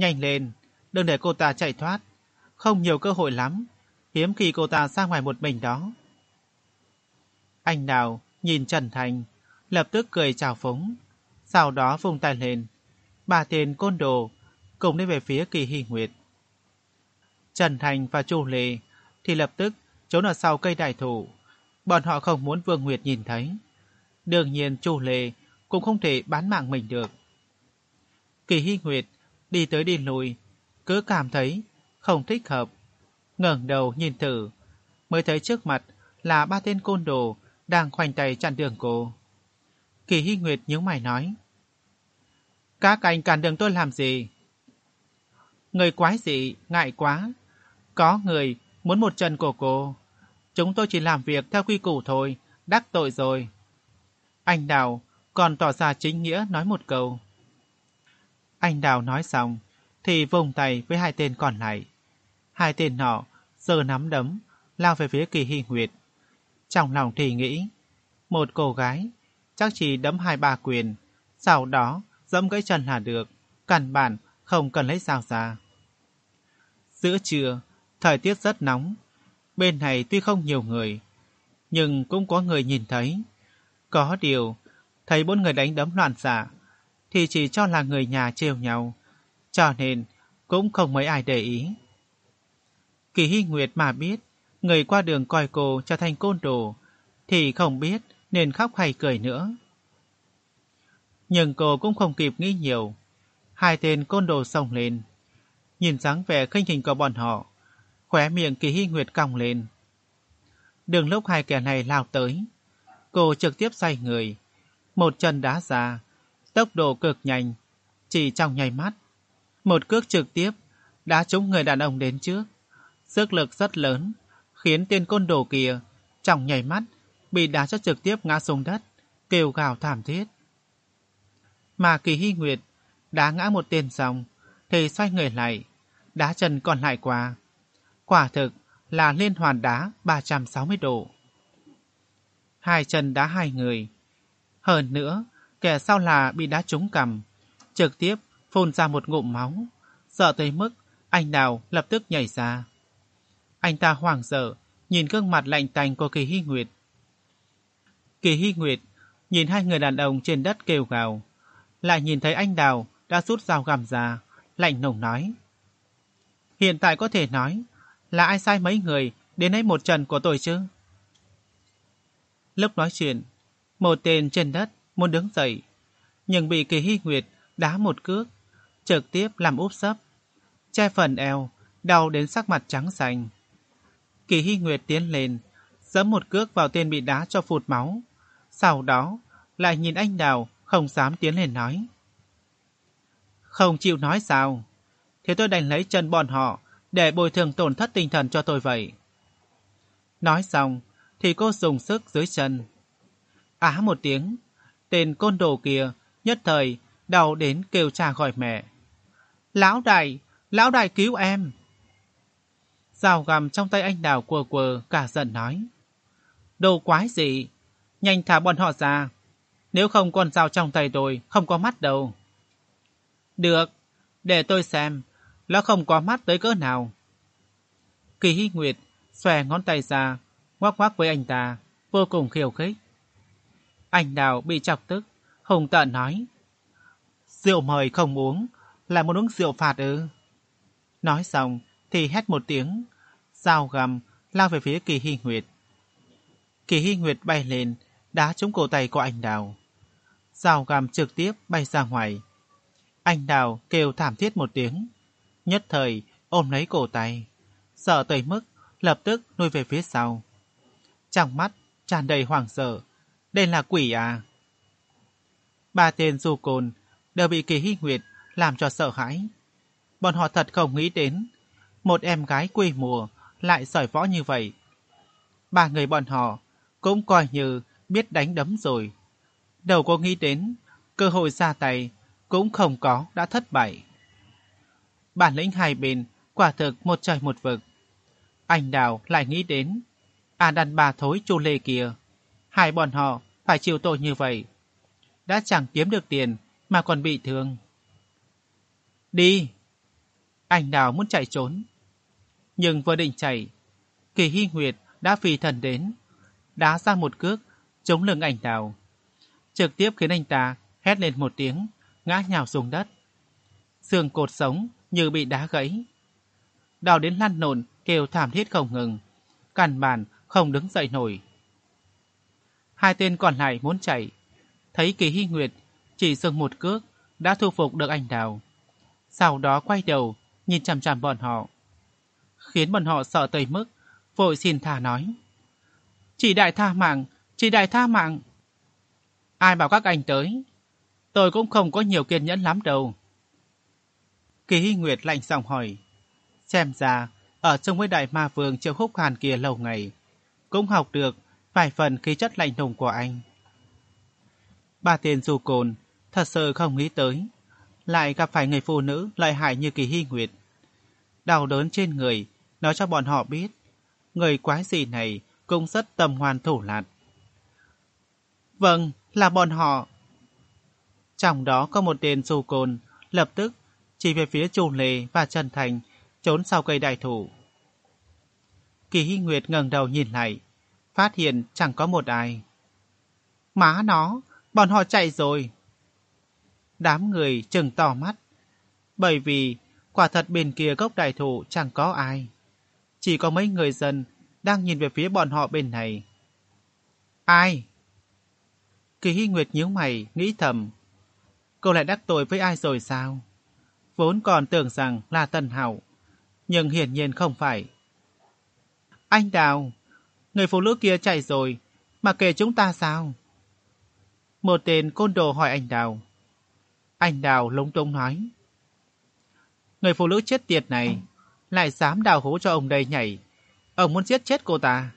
Speaker 1: Nhanh lên, đừng để cô ta chạy thoát. Không nhiều cơ hội lắm, hiếm khi cô ta ra ngoài một mình đó. Anh Đào nhìn Trần Thành, lập tức cười chào phúng, sau đó vung tay lên. Ba tên côn đồ cùng đi về phía Kỳ Hy Nguyệt. Trần Thành và Chu Lệ thì lập tức trốn ở sau cây đại thụ. Bọn họ không muốn Vương Nguyệt nhìn thấy. Đương nhiên Chu Lệ cũng không thể bán mạng mình được. Kỳ Hy Nguyệt đi tới đi lui, cứ cảm thấy không thích hợp. Ngẩng đầu nhìn thử, mới thấy trước mặt là ba tên côn đồ đang khoanh tay chặn đường cô. Kỳ Hy Nguyệt nhíu mày nói: Các anh cản đường tôi làm gì? Người quái dị, ngại quá. Có người muốn một chân của cô. Chúng tôi chỉ làm việc theo quy củ thôi, đắc tội rồi. Anh Đào còn tỏ ra chính nghĩa nói một câu. Anh Đào nói xong thì vùng tay với hai tên còn lại. Hai tên nọ giơ nắm đấm lao về phía Kỳ Hy Nguyệt. Trong lòng thì nghĩ, một cô gái chắc chỉ đấm hai ba quyền, sau đó giẫm gãy chân là được, căn bản không cần lấy dao ra. Giữa trưa, thời tiết rất nóng. Bên này tuy không nhiều người, nhưng cũng có người nhìn thấy. Có điều, thấy bốn người đánh đấm loạn xạ thì chỉ cho là người nhà trêu nhau, cho nên cũng không mấy ai để ý. Kỳ Hy Nguyệt mà biết người qua đường coi cô trở thành côn đồ thì không biết nên khóc hay cười nữa. Nhưng cô cũng không kịp nghĩ nhiều. Hai tên côn đồ xông lên. Nhìn dáng vẻ khinh khỉnh của bọn họ, khóe miệng Kỳ Hy Nguyệt cong lên. Đường lúc hai kẻ này lao tới, cô trực tiếp xoay người, một chân đá ra, tốc độ cực nhanh, chỉ trong nháy mắt. Một cước trực tiếp đá trúng người đàn ông đến trước. Sức lực rất lớn, khiến tên côn đồ kia trong nháy mắt bị đá cho trực tiếp ngã xuống đất, kêu gào thảm thiết. Mà Kỳ Hy Nguyệt đá ngã một tên xong thì xoay người lại, đá chân còn lại qua. Quả thực là liên hoàn đá ba trăm sáu mươi độ. Hai chân đá hai người. Hơn nữa, kẻ sau là bị đá trúng cằm, trực tiếp phun ra một ngụm máu. Sợ tới mức anh Đào lập tức nhảy ra. Anh ta hoảng sợ nhìn gương mặt lạnh tanh của Kỳ Hy Nguyệt. Kỳ Hy Nguyệt nhìn hai người đàn ông trên đất kêu gào, lại nhìn thấy anh Đào đã rút dao găm ra, lạnh lùng nói: Hiện tại có thể nói là ai sai mấy người đến lấy một trận của tôi chứ? Lúc nói chuyện, một tên trên đất muốn đứng dậy, nhưng bị Kỳ Hy Nguyệt đá một cước, trực tiếp làm úp sấp, che phần eo, đau đến sắc mặt trắng xanh. Kỳ Hy Nguyệt tiến lên, giẫm một cước vào tên bị đá cho phụt máu, sau đó lại nhìn anh Đào không dám tiến lên nói: Không chịu nói sao? Thế tôi đành lấy chân bọn họ để bồi thường tổn thất tinh thần cho tôi vậy. Nói xong thì cô dùng sức dưới chân. Á một tiếng, tên côn đồ kia nhất thời đau đến kêu cha gọi mẹ. Lão đại, lão đại cứu em! Dao găm trong tay anh Đào quờ quờ cả giận nói: Đồ quái gì? Nhanh thả bọn họ ra, nếu không con dao trong tay tôi không có mắt đâu. Được, để tôi xem nó không có mắt tới cỡ nào. Kỳ Hy Nguyệt xòe ngón tay ra, ngoắc ngoắc với anh ta, vô cùng khiêu khích. Anh Đào bị chọc tức, hùng tợn nói: Rượu mời không uống, lại muốn uống rượu phạt ư? Nói xong thì hét một tiếng, dao găm lao về phía Kỳ Hy Nguyệt. Kỳ Hy Nguyệt bay lên, đá trúng cổ tay của anh Đào. Dao găm trực tiếp bay ra ngoài. Anh Đào kêu thảm thiết một tiếng, nhất thời ôm lấy cổ tay, sợ tới mức lập tức lùi về phía sau. Trong mắt tràn đầy hoảng sợ, đây là quỷ à? Ba tên du côn đều bị Kỳ Hy Nguyệt làm cho sợ hãi. Bọn họ thật không nghĩ đến một em gái quê mùa lại giỏi võ như vậy. Ba người bọn họ cũng coi như biết đánh đấm rồi, đâu có nghĩ đến cơ hội ra tay cũng không có đã thất bại. Bản lĩnh hai bên quả thực một trời một vực. Anh Đào lại nghĩ đến à đàn bà thối Chu Lê kia, hai bọn họ phải chịu tội như vậy, đã chẳng kiếm được tiền mà còn bị thương. Đi! Anh Đào muốn chạy trốn. Nhưng vừa định chạy, Kỳ Hy Nguyệt đã phi thần đến, đá ra một cước chống lưng anh Đào, trực tiếp khiến anh ta hét lên một tiếng, ngã nhào xuống đất. Xương cột sống như bị đá gãy, đau đến lăn lộn kêu thảm thiết không ngừng, căn bản không đứng dậy nổi. Hai tên còn lại muốn chạy, thấy Kỳ Hy Nguyệt chỉ dừng một cước đã thu phục được anh Đào, sau đó quay đầu nhìn chằm chằm bọn họ, khiến bọn họ sợ tới mức vội xin tha nói: "Chị đại tha mạng, chị đại tha mạng." "Ai bảo các anh tới? Tôi cũng không có nhiều kiên nhẫn lắm đâu." Kỳ Hy Nguyệt lạnh giọng hỏi. Xem ra ở trong với đại ma vương Triệu Húc Hàn kia lâu ngày, cũng học được vài phần khí chất lạnh lùng của anh. Ba tên du côn thật sự không nghĩ tới lại gặp phải người phụ nữ lợi hại như Kỳ Hy Nguyệt. Đau đớn trên người nói cho bọn họ biết người quái gì này cũng rất tâm ngoan thủ lạt. Vâng, là bọn họ. Trong đó có một tên du côn lập tức chỉ về phía Chu Lê và Trần Thành trốn sau cây đại thụ. Kỳ Hy Nguyệt ngẩng đầu nhìn lại, phát hiện chẳng có một ai. Má nó, bọn họ chạy rồi. Đám người trừng to mắt, bởi vì quả thật bên kia gốc đại thụ chẳng có ai, chỉ có mấy người dân đang nhìn về phía bọn họ bên này. Ai? Kỳ Hy Nguyệt nhíu mày nghĩ thầm, cô lại đắc tội với ai rồi sao? Vốn còn tưởng rằng là Tần Hạo, nhưng hiển nhiên không phải. Anh Đào, người phụ nữ kia chạy rồi, mà kể chúng ta sao? Một tên côn đồ hỏi anh Đào. Anh Đào lúng túng nói, người phụ nữ chết tiệt này lại dám đào hố cho ông đây nhảy, ông muốn giết chết cô ta.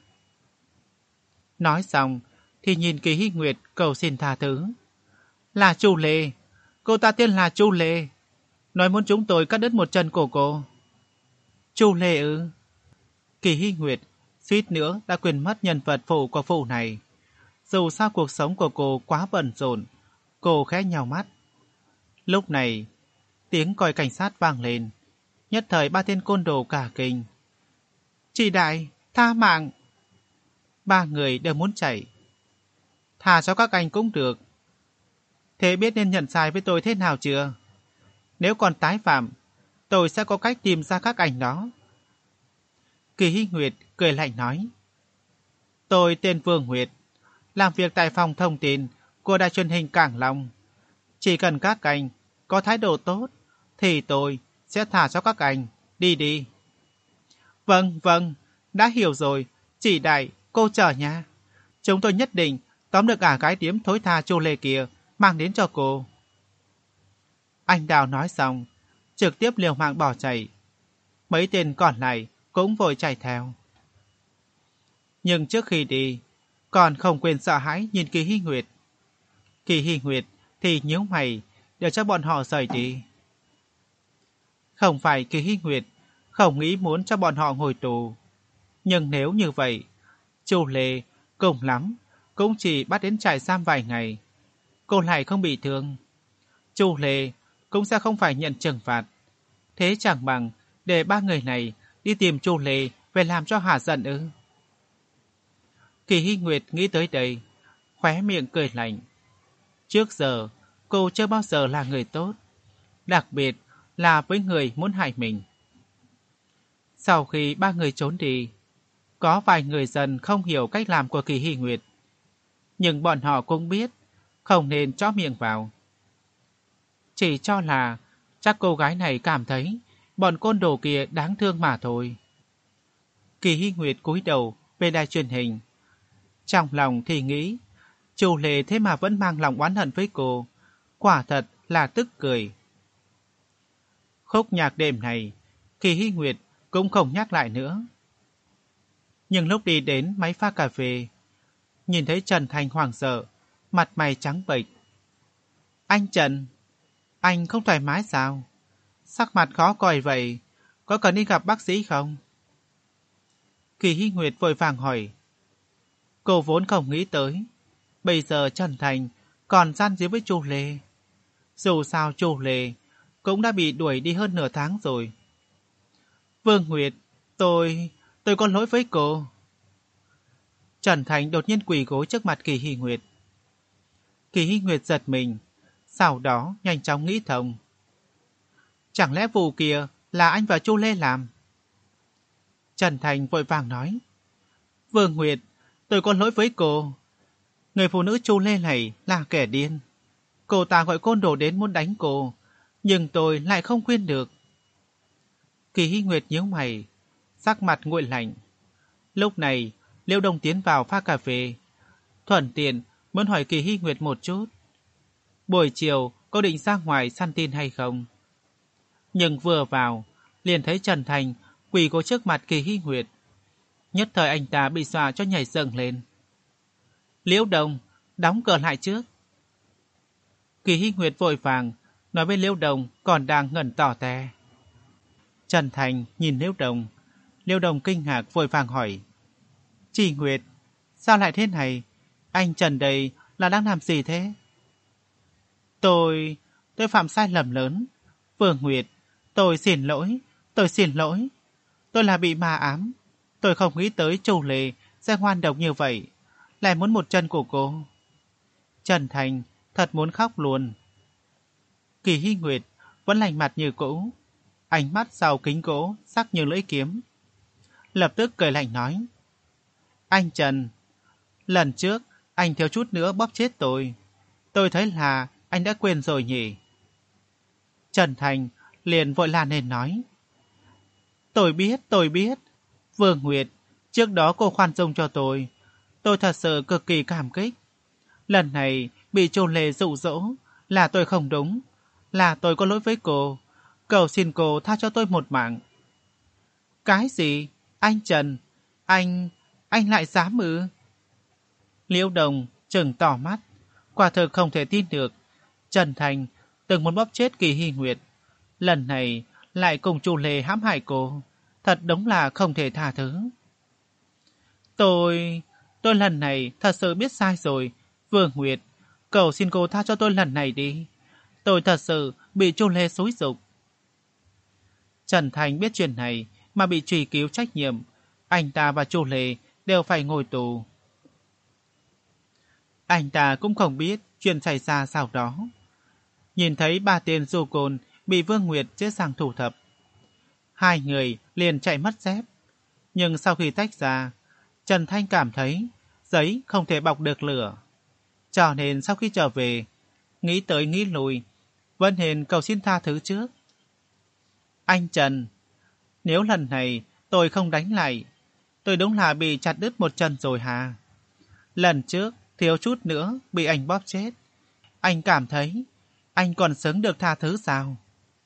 Speaker 1: Nói xong thì nhìn Kỳ Hy Nguyệt cầu xin tha thứ. Là Chu Lê, cô ta tên là Chu Lê, nói muốn chúng tôi cắt đứt một chân của cô. Chu Lê ư? Kỳ Hy Nguyệt suýt nữa đã quên mất nhân vật phụ của phụ này. Dù sao cuộc sống của cô quá bận rộn, cô khẽ nhào mắt. Lúc này, tiếng còi cảnh sát vang lên, nhất thời ba tên côn đồ cả kinh. Chị đại, tha mạng! Ba người đều muốn chạy. Thà cho các anh cũng được. Thế biết nên nhận sai với tôi thế nào chưa? Nếu còn tái phạm, tôi sẽ có cách tìm ra các anh đó. Kỳ Hy Nguyệt cười lạnh nói, tôi tên Vương Nguyệt, làm việc tại phòng thông tin của đài truyền hình Cảng Long. Chỉ cần các anh có thái độ tốt, thì tôi sẽ thả cho các anh. Đi đi. Vâng, vâng, đã hiểu rồi. Chị đại, cô chờ nha. Chúng tôi nhất định tóm được cả cái điếm thối tha Chu Lê kia, mang đến cho cô. Anh Đào nói xong, trực tiếp liều mạng bỏ chạy. Mấy tên còn lại cũng vội chạy theo. Nhưng trước khi đi, còn không quên sợ hãi nhìn Kỳ Hy Nguyệt. Kỳ Hy Nguyệt thì nhíu mày để cho bọn họ rời đi. Không phải Kỳ Hy Nguyệt không nghĩ muốn cho bọn họ ngồi tù, nhưng nếu như vậy, Chu Lê cùng lắm cũng chỉ bắt đến trại giam vài ngày, cô lại không bị thương. Chu Lê cũng sẽ không phải nhận trừng phạt. Thế chẳng bằng để ba người này đi tìm Chu Lê về làm cho hả giận ư? Kỳ Hy Nguyệt nghĩ tới đây, khóe miệng cười lạnh. Trước giờ, cô chưa bao giờ là người tốt, đặc biệt là với người muốn hại mình. Sau khi ba người trốn đi, có vài người dân không hiểu cách làm của Kỳ Hy Nguyệt, nhưng bọn họ cũng biết không nên chó miệng vào. Chỉ cho là chắc cô gái này cảm thấy bọn côn đồ kia đáng thương mà thôi. Kỳ Hy Nguyệt cúi đầu về đài truyền hình, trong lòng thì nghĩ Chu Lê thế mà vẫn mang lòng oán hận với cô, quả thật là tức cười. Khúc nhạc đêm này, Kỳ Hy Nguyệt cũng không nhắc lại nữa. Nhưng lúc đi đến máy pha cà phê, nhìn thấy Trần Thành hoảng sợ, mặt mày trắng bệch. Anh Trần, anh không thoải mái sao? Sắc mặt khó coi vậy, có cần đi gặp bác sĩ không? Kỳ Hy Nguyệt vội vàng hỏi. Cô vốn không nghĩ tới, bây giờ Trần Thành còn gian díu với Chu Lê. Dù sao Chu Lê cũng đã bị đuổi đi hơn nửa tháng rồi. Vương Nguyệt, tôi... tôi có lỗi với cô. Trần Thành đột nhiên quỳ gối trước mặt Kỳ Hy Nguyệt. Kỳ Hy Nguyệt giật mình, sau đó nhanh chóng nghĩ thầm. Chẳng lẽ vụ kia là anh và Chu Lê làm? Trần Thành vội vàng nói. Vương Nguyệt, tôi có lỗi với cô. Người phụ nữ Chu Lê này là kẻ điên. Cô ta gọi côn đồ đến muốn đánh cô, nhưng tôi lại không khuyên được. Kỳ Hy Nguyệt nhíu mày, sắc mặt nguội lạnh. Lúc này, Liễu Đông tiến vào pha cà phê, thuận tiện muốn hỏi Kỳ Hy Nguyệt một chút. Buổi chiều có định ra ngoài săn tin hay không? Nhưng vừa vào, liền thấy Trần Thành quỳ gối trước mặt Kỳ Hy Nguyệt. Nhất thời anh ta bị dọa cho nhảy dựng lên. Liễu Đông, đóng cửa lại trước. Kỳ Hy Nguyệt vội vàng nói với Liễu Đông còn đang ngẩn tỏ te. Trần Thành nhìn Liễu Đông, Liễu Đông kinh ngạc vội vàng hỏi. Chị Nguyệt, sao lại thế này? Anh Trần đây là đang làm gì thế? Tôi... tôi phạm sai lầm lớn. Vương Nguyệt, tôi xin lỗi, tôi xin lỗi. Tôi là bị ma ám. Tôi không nghĩ tới Chu Lê sẽ ngoan độc như vậy, lại muốn một chân của cô. Trần Thành thật muốn khóc luôn. Kỳ Hy Nguyệt vẫn lành mặt như cũ, ánh mắt sau kính gỗ sắc như lưỡi kiếm. Lập tức cười lạnh nói. Anh Trần, lần trước anh thiếu chút nữa bóp chết tôi. Tôi thấy là anh đã quên rồi nhỉ? Trần Thành liền vội la lên nói. Tôi biết, tôi biết. Vương Nguyệt, trước đó cô khoan dung cho tôi. Tôi thật sự cực kỳ cảm kích. Lần này bị Chu Lê dụ dỗ là tôi không đúng. Là tôi có lỗi với cô. Cầu xin cô tha cho tôi một mạng. Cái gì? Anh Trần, anh... anh lại dám ư? Liễu Đồng trừng tỏ mắt, quả thực không thể tin được. Trần Thành từng muốn bóp chết Kỳ Hy Nguyệt, lần này lại cùng Chu Lê hãm hại cô, thật đúng là không thể tha thứ. Tôi... tôi lần này thật sự biết sai rồi. Vương Nguyệt, cầu xin cô tha cho tôi lần này đi. Tôi thật sự bị Chu Lê xúi giục. Trần Thành biết chuyện này mà bị truy cứu trách nhiệm, anh ta và Chu Lê đều phải ngồi tù. Anh ta cũng không biết chuyện xảy ra sau đó. Nhìn thấy ba tên du côn bị Vương Nguyệt chết sang thủ thập, hai người liền chạy mất dép. Nhưng sau khi tách ra, Trần Thanh cảm thấy giấy không thể bọc được lửa. Cho nên sau khi trở về, nghĩ tới nghĩ lui, vẫn nên cầu xin tha thứ trước. Anh Trần, nếu lần này tôi không đánh lại, tôi đúng là bị chặt đứt một chân rồi hả? Lần trước thiếu chút nữa bị anh bóp chết. Anh cảm thấy anh còn xứng được tha thứ sao?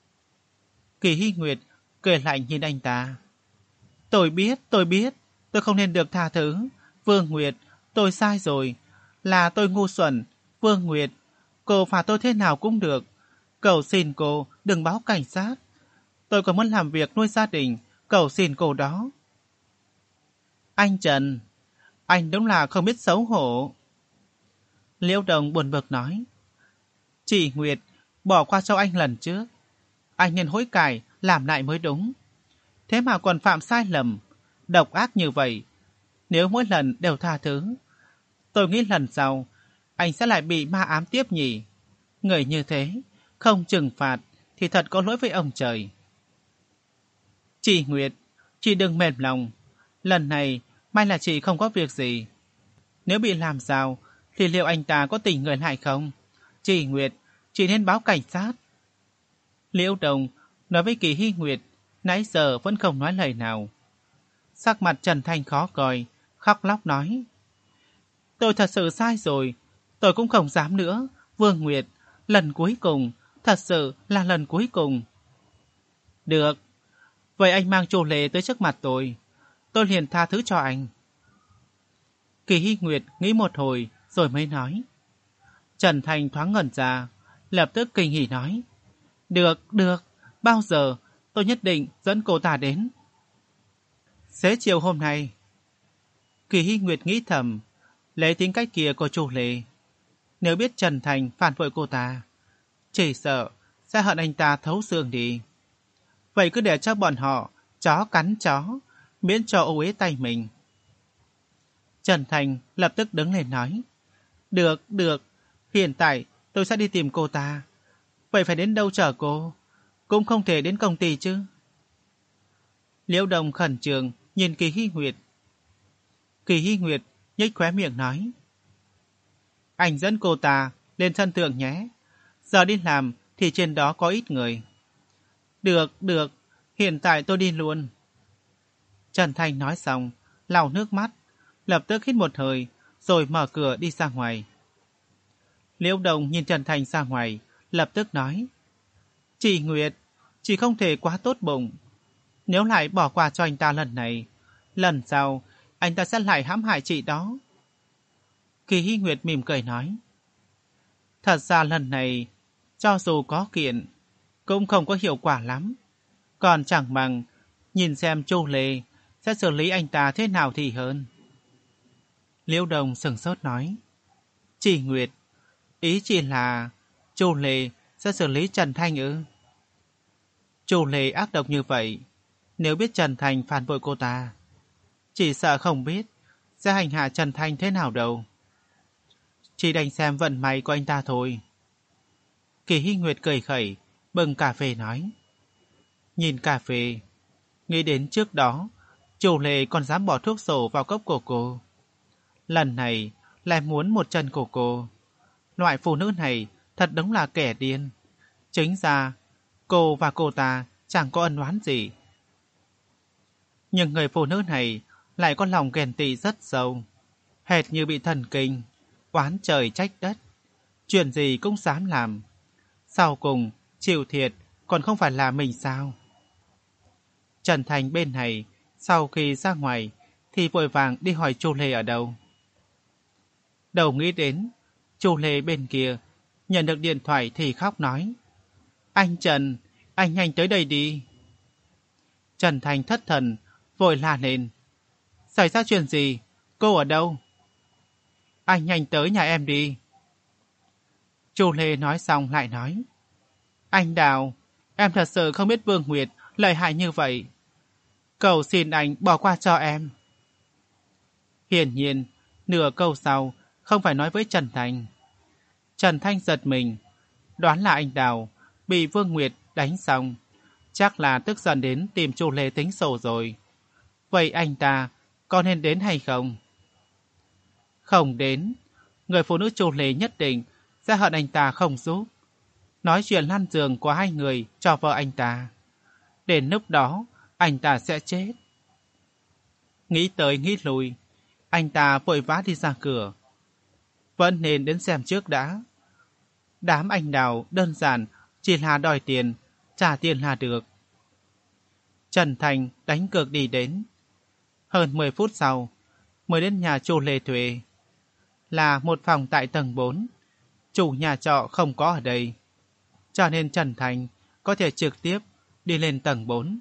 Speaker 1: Kỳ Hy Nguyệt cười lạnh nhìn anh ta. Tôi biết, tôi biết, tôi không nên được tha thứ. Vương Nguyệt, tôi sai rồi. Là tôi ngu xuẩn. Vương Nguyệt, cô phạt tôi thế nào cũng được. Cầu xin cô đừng báo cảnh sát. Tôi còn muốn làm việc nuôi gia đình. Cầu xin cô đó. Anh Trần, anh đúng là không biết xấu hổ. Liễu Đồng buồn bực nói. Chị Nguyệt, bỏ qua cho anh lần trước. Anh nên hối cải, làm lại mới đúng. Thế mà còn phạm sai lầm, độc ác như vậy. Nếu mỗi lần đều tha thứ, tôi nghĩ lần sau anh sẽ lại bị ma ám tiếp nhỉ. Người như thế, không trừng phạt thì thật có lỗi với ông trời. Chị Nguyệt, chị đừng mềm lòng. Lần này, may là chị không có việc gì. Nếu bị làm sao, thì liệu anh ta có tỉnh người lại không? Chị Nguyệt, chị nên báo cảnh sát. Liễu Đồng nói với Kỳ Hy Nguyệt, nãy giờ vẫn không nói lời nào. Sắc mặt Trần Thanh khó coi, khóc lóc nói. Tôi thật sự sai rồi, tôi cũng không dám nữa. Vương Nguyệt, lần cuối cùng, thật sự là lần cuối cùng. Được, vậy anh mang Chu Lê tới trước mặt tôi, tôi liền tha thứ cho anh. Kỳ Hy Nguyệt nghĩ một hồi rồi mới nói. Trần Thanh thoáng ngẩn ra, lập tức kinh hỉ nói. Được, được, bao giờ tôi nhất định dẫn cô ta đến. Xế chiều hôm nay, Kỳ Hy Nguyệt nghĩ thầm, lấy tính cách kia của Chu Lê, nếu biết Trần Thành phản bội cô ta, chỉ sợ sẽ hận anh ta thấu xương đi. Vậy cứ để cho bọn họ Chó cắn chó, miễn cho ô uế tay mình. Trần Thành lập tức đứng lên nói. Được, được, hiện tại tôi sẽ đi tìm cô ta. Vậy phải đến đâu chở cô? Cũng không thể đến công ty chứ. Liễu Đồng khẩn trương nhìn Kỳ Hy Nguyệt. Kỳ Hy Nguyệt nhếch khóe miệng nói. Anh dẫn cô ta lên sân thượng nhé. Giờ đi làm thì trên đó có ít người. Được, được, hiện tại tôi đi luôn. Trần Thành nói xong, lau nước mắt, lập tức hít một hơi, rồi mở cửa đi ra ngoài. Liễu Đồng nhìn Trần Thành ra ngoài, lập tức nói. Chị Nguyệt, chị không thể quá tốt bụng. Nếu lại bỏ qua cho anh ta lần này, lần sau anh ta sẽ lại hãm hại chị đó. Kỳ Hy Nguyệt mỉm cười nói. Thật ra lần này, cho dù có kiện, cũng không có hiệu quả lắm. Còn chẳng bằng nhìn xem Chu Lê sẽ xử lý anh ta thế nào thì hơn. Liễu Đồng sửng sốt nói. Chị Nguyệt, ý chị là Chu Lê sẽ xử lý Trần Thanh ư? Chu Lê ác độc như vậy, nếu biết Trần Thanh phản bội cô ta, chỉ sợ không biết sẽ hành hạ Trần Thanh thế nào đâu. Chỉ đành xem vận may của anh ta thôi. Kỳ Hy Nguyệt cười khẩy, bưng cà phê nói. Nhìn cà phê, nghĩ đến trước đó, Chu Lê còn dám bỏ thuốc sổ vào cốc của cô. Lần này lại muốn một chân của cô. Loại phụ nữ này thật đúng là kẻ điên. Chính ra, cô và cô ta chẳng có ân oán gì. Nhưng người phụ nữ này lại có lòng ghen tị rất sâu. Hệt như bị thần kinh, oán trời trách đất. Chuyện gì cũng dám làm. Sau cùng, chịu thiệt còn không phải là mình sao? Trần Thành bên này, sau khi ra ngoài, thì vội vàng đi hỏi Chu Lê ở đâu. Đầu nghĩ đến, Chu Lê bên kia, nhận được điện thoại thì khóc nói. Anh Trần, anh nhanh tới đây đi. Trần Thành thất thần, vội la lên. Xảy ra chuyện gì? Cô ở đâu? Anh nhanh tới nhà em đi. Chu Lê nói xong lại nói. Anh Đào, em thật sự không biết Vương Nguyệt lợi hại như vậy. Cầu xin anh bỏ qua cho em. Hiển nhiên, nửa câu sau không phải nói với Trần Thành. Trần Thanh giật mình, đoán là anh Đào bị Vương Nguyệt đánh xong, chắc là tức giận đến tìm Chu Lê tính sổ rồi. Vậy anh ta có nên đến hay không? Không đến, người phụ nữ Chu Lê nhất định sẽ hận anh ta không giúp. Nói chuyện lăn giường của hai người cho vợ anh ta. Đến lúc đó, anh ta sẽ chết. Nghĩ tới nghĩ lui, anh ta vội vã đi ra cửa. Vẫn nên đến xem trước đã. Đám anh Đào đơn giản chỉ là đòi tiền, trả tiền là được. Trần Thành đánh cược đi đến. Hơn mười phút sau, mới đến nhà Chu Lê thuê. Là một phòng tại tầng bốn. Chủ nhà trọ không có ở đây. Cho nên Trần Thành có thể trực tiếp đi lên tầng bốn.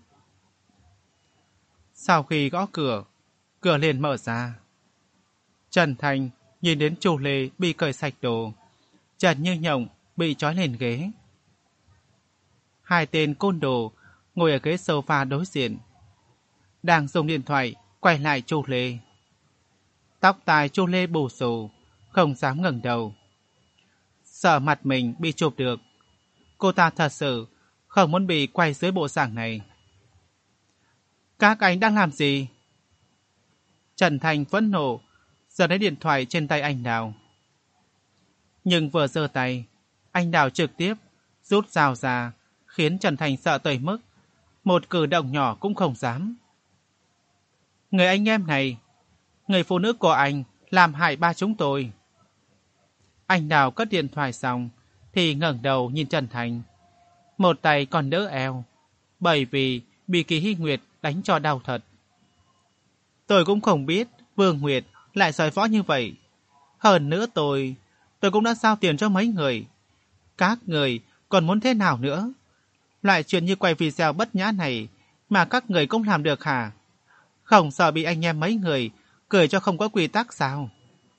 Speaker 1: Sau khi gõ cửa, cửa liền mở ra. Trần Thành nhìn đến Chu Lê bị cởi sạch đồ, Trần Như Nhộng bị trói lên ghế. Hai tên côn đồ ngồi ở ghế sofa đối diện, đang dùng điện thoại quay lại Chu Lê. Tóc tai Chu Lê bù xù, không dám ngẩng đầu. Sợ mặt mình bị chụp được, cô ta thật sự không muốn bị quay dưới bộ dạng này. Các anh đang làm gì? Trần Thành phẫn nộ giơ lấy điện thoại trên tay anh Đào. Nhưng vừa giơ tay, anh Đào trực tiếp rút dao ra, khiến Trần Thành sợ tới mức một cử động nhỏ cũng không dám. Người anh em này, người phụ nữ của anh làm hại ba chúng tôi. Anh Đào cất điện thoại xong thì ngẩng đầu nhìn Trần Thành, một tay còn đỡ eo, bởi vì bị Kỳ Hy Nguyệt đánh cho đau thật. Tôi cũng không biết Vương Nguyệt lại giỏi võ như vậy. Hơn nữa tôi, tôi cũng đã giao tiền cho mấy người. Các người còn muốn thế nào nữa? Loại chuyện như quay video bất nhã này mà các người cũng làm được hả? Không sợ bị anh em mấy người cười cho không có quy tắc sao?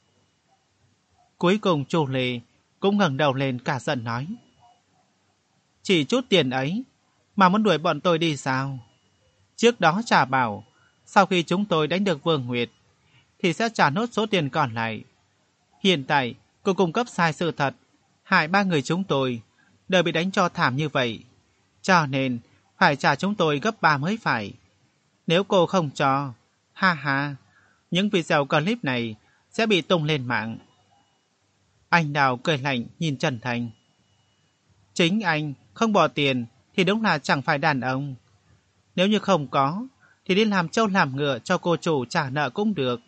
Speaker 1: Cuối cùng Chu Lê cũng ngẩng đầu lên cả giận nói. Chỉ chút tiền ấy mà muốn đuổi bọn tôi đi sao? Trước đó trả bảo, sau khi chúng tôi đánh được Vương Nguyệt, thì sẽ trả nốt số tiền còn lại. Hiện tại, cô cung cấp sai sự thật, hại ba người chúng tôi, đều bị đánh cho thảm như vậy. Cho nên, phải trả chúng tôi gấp ba mới phải. Nếu cô không cho, ha ha, những video clip này sẽ bị tung lên mạng. Anh Đào cười lạnh nhìn Trần Thành. Chính anh không bỏ tiền thì đúng là chẳng phải đàn ông. Nếu như không có, thì đi làm trâu làm ngựa cho cô chủ trả nợ cũng được.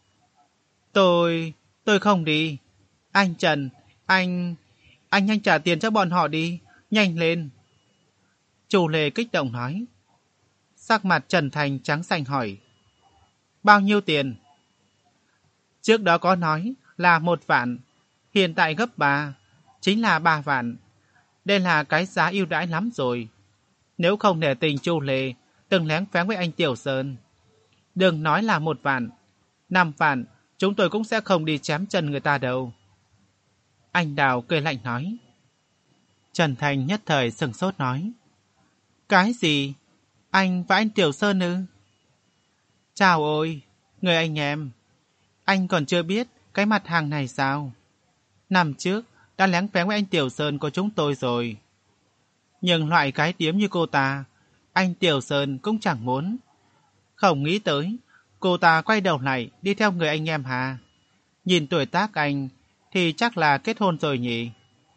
Speaker 1: Tôi... tôi không đi. Anh Trần, anh... anh nhanh trả tiền cho bọn họ đi, nhanh lên. Chu Lê kích động nói. Sắc mặt Trần Thành trắng xanh hỏi. Bao nhiêu tiền? Trước đó có nói là một vạn, hiện tại gấp ba, chính là ba vạn. Đây là cái giá ưu đãi lắm rồi. Nếu không nể tình Chu Lê từng lén phén với anh Tiểu Sơn, đừng nói là một vạn, năm vạn, chúng tôi cũng sẽ không đi chém chân người ta đâu. Anh Đào cười lạnh nói. Trần Thành nhất thời sừng sốt nói. Cái gì? Anh và anh Tiểu Sơn ư? Chào ôi, người anh em. Anh còn chưa biết cái mặt hàng này sao? Năm trước đã lén phén với anh Tiểu Sơn của chúng tôi rồi. Nhưng loại cái điếm như cô ta, anh Tiểu Sơn cũng chẳng muốn. Không nghĩ tới, cô ta quay đầu lại đi theo người anh em Hà. Nhìn tuổi tác anh thì chắc là kết hôn rồi nhỉ?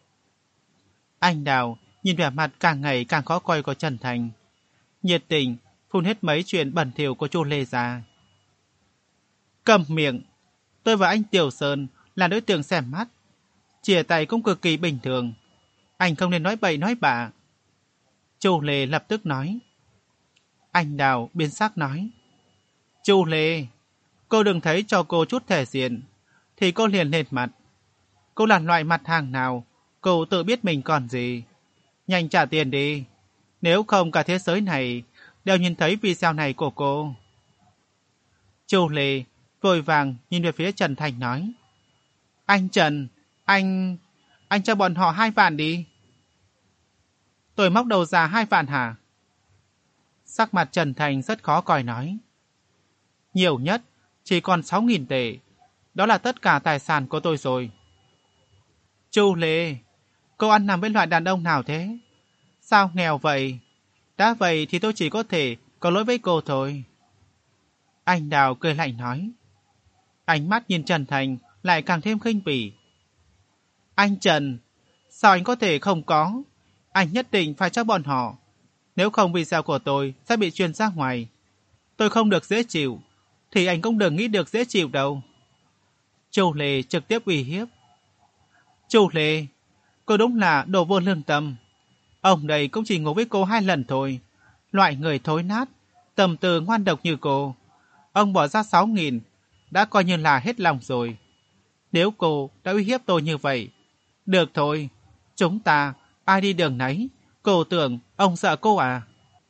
Speaker 1: Anh Đào nhìn vẻ mặt càng ngày càng khó coi của Trần Thành, nhiệt tình phun hết mấy chuyện bẩn thỉu của Chu Lê ra. Cầm miệng, tôi và anh Tiểu Sơn là đối tượng xem mắt, chia tay cũng cực kỳ bình thường. Anh không nên nói bậy nói bạ. Chu Lê lập tức nói. Anh Đào biến sắc nói. Chu Lê, cô đừng thấy cho cô chút thể diện, thì cô liền lên mặt. Cô là loại mặt hàng nào, cô tự biết mình còn gì. Nhanh trả tiền đi, nếu không cả thế giới này đều nhìn thấy video này của cô. Chu Lê vội vàng nhìn về phía Trần Thành nói. Anh Trần, anh... anh cho bọn họ hai vạn đi. Tôi móc đầu ra hai vạn hả? Sắc mặt Trần Thành rất khó coi nói. Nhiều nhất chỉ còn sáu nghìn tệ. Đó là tất cả tài sản của tôi rồi. Chu Lê, cô ăn nằm với loại đàn ông nào thế? Sao nghèo vậy? Đã vậy thì tôi chỉ có thể có lỗi với cô thôi. Anh Đào cười lạnh nói. Ánh mắt nhìn Trần Thành lại càng thêm khinh bỉ. Anh Trần, sao anh có thể không có? Anh nhất định phải cho bọn họ. Nếu không video của tôi sẽ bị truyền ra ngoài. Tôi không được dễ chịu, thì anh cũng đừng nghĩ được dễ chịu đâu. Chu Lê trực tiếp uy hiếp. Chu Lê, cô đúng là đồ vô lương tâm. Ông đây cũng chỉ ngủ với cô hai lần thôi. Loại người thối nát, tầm từ ngoan độc như cô. Ông bỏ ra sáu nghìn, đã coi như là hết lòng rồi. Nếu cô đã uy hiếp tôi như vậy, được thôi, chúng ta ai đi đường nấy. Cô tưởng ông sợ cô à?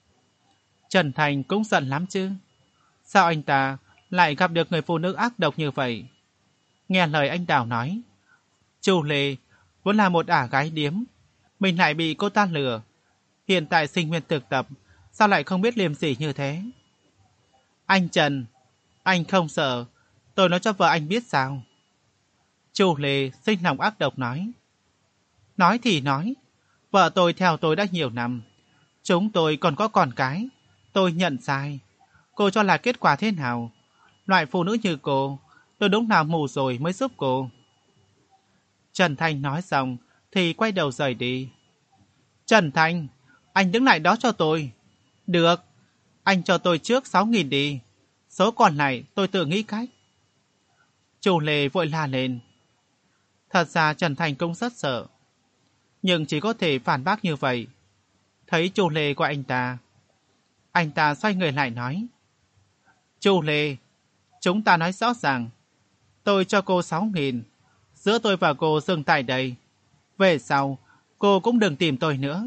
Speaker 1: Trần Thành cũng giận lắm chứ. Sao anh ta lại gặp được người phụ nữ ác độc như vậy? Nghe lời anh Đào nói, Chu Lê vốn là một ả gái điếm, mình lại bị cô ta lừa. Hiện tại sinh viên thực tập, sao lại không biết liêm sỉ như thế? Anh Trần, anh không sợ tôi nói cho vợ anh biết sao? Chu Lê sinh lòng ác độc nói. Nói thì nói, vợ tôi theo tôi đã nhiều năm, chúng tôi còn có con cái. Tôi nhận sai. Cô cho là kết quả thế nào? Loại phụ nữ như cô, tôi đúng là mù rồi mới giúp cô. Trần Thành nói xong thì quay đầu rời đi. Trần Thành, anh đứng lại đó cho tôi. Được, anh cho tôi trước sáu nghìn đi. Số còn lại tôi tự nghĩ cách. Chu Lê vội la lên. Thật ra Trần Thành cũng rất sợ, nhưng chỉ có thể phản bác như vậy. Thấy Chu Lê gọi anh ta, anh ta xoay người lại nói. Chu Lê, chúng ta nói rõ ràng. Tôi cho cô sáu nghìn. Giữa tôi và cô dừng tại đây. Về sau, cô cũng đừng tìm tôi nữa.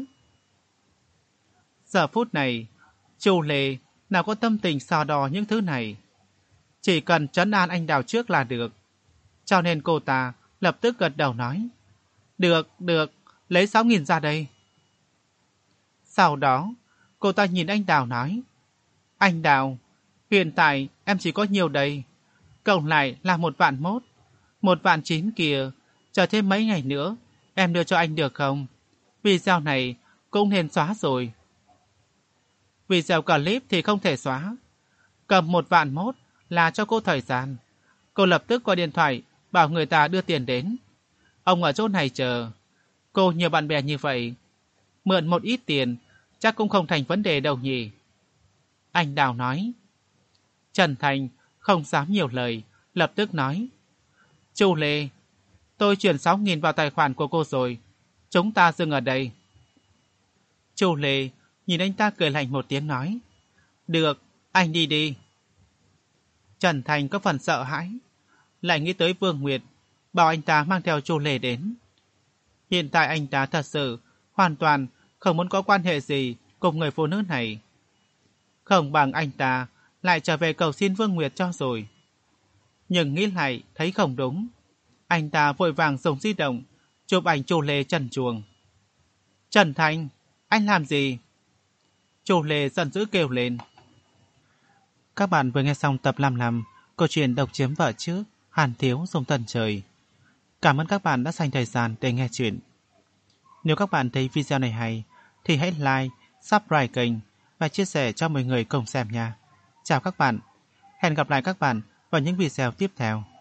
Speaker 1: Giờ phút này, Chu Lê nào có tâm tình so đo những thứ này. Chỉ cần trấn an anh Đào trước là được. Cho nên cô ta lập tức gật đầu nói. Được, được, lấy sáu nghìn ra đây. Sau đó, cô ta nhìn anh Đào nói. Anh Đào, hiện tại em chỉ có nhiều đây. Cộng lại là một vạn mốt. Một vạn chín kìa. Chờ thêm mấy ngày nữa, em đưa cho anh được không? Video này cũng nên xóa rồi. Video clip thì không thể xóa. Cầm một vạn mốt là cho cô thời gian. Cô lập tức gọi điện thoại bảo người ta đưa tiền đến. Ông ở chỗ này chờ. Cô nhiều bạn bè như vậy, mượn một ít tiền chắc cũng không thành vấn đề đâu nhỉ. Anh Đào nói. Trần Thành không dám nhiều lời, lập tức nói. Chu Lê, tôi chuyển sáu nghìn vào tài khoản của cô rồi. Chúng ta dừng ở đây. Chu Lê nhìn anh ta cười lạnh một tiếng nói. Được, anh đi đi. Trần Thành có phần sợ hãi, lại nghĩ tới Vương Nguyệt, bảo anh ta mang theo Chu Lê đến. Hiện tại anh ta thật sự hoàn toàn không muốn có quan hệ gì cùng người phụ nữ này. Không bằng anh ta lại trở về cầu xin Vương Nguyệt cho rồi. Nhưng nghĩ lại thấy không đúng. Anh ta vội vàng dùng di động chụp ảnh Chu Lê trần truồng. Trần Thành, anh làm gì? Chu Lê giận dữ kêu lên. Các bạn vừa nghe xong tập năm mươi lăm câu chuyện Độc chiếm vợ trước, Hàn Thiếu dùng tần trời. Cảm ơn các bạn đã dành thời gian để nghe chuyện. Nếu các bạn thấy video này hay thì hãy like, subscribe kênh và chia sẻ cho mọi người cùng xem nha. Chào các bạn. Hẹn gặp lại các bạn vào những video tiếp theo.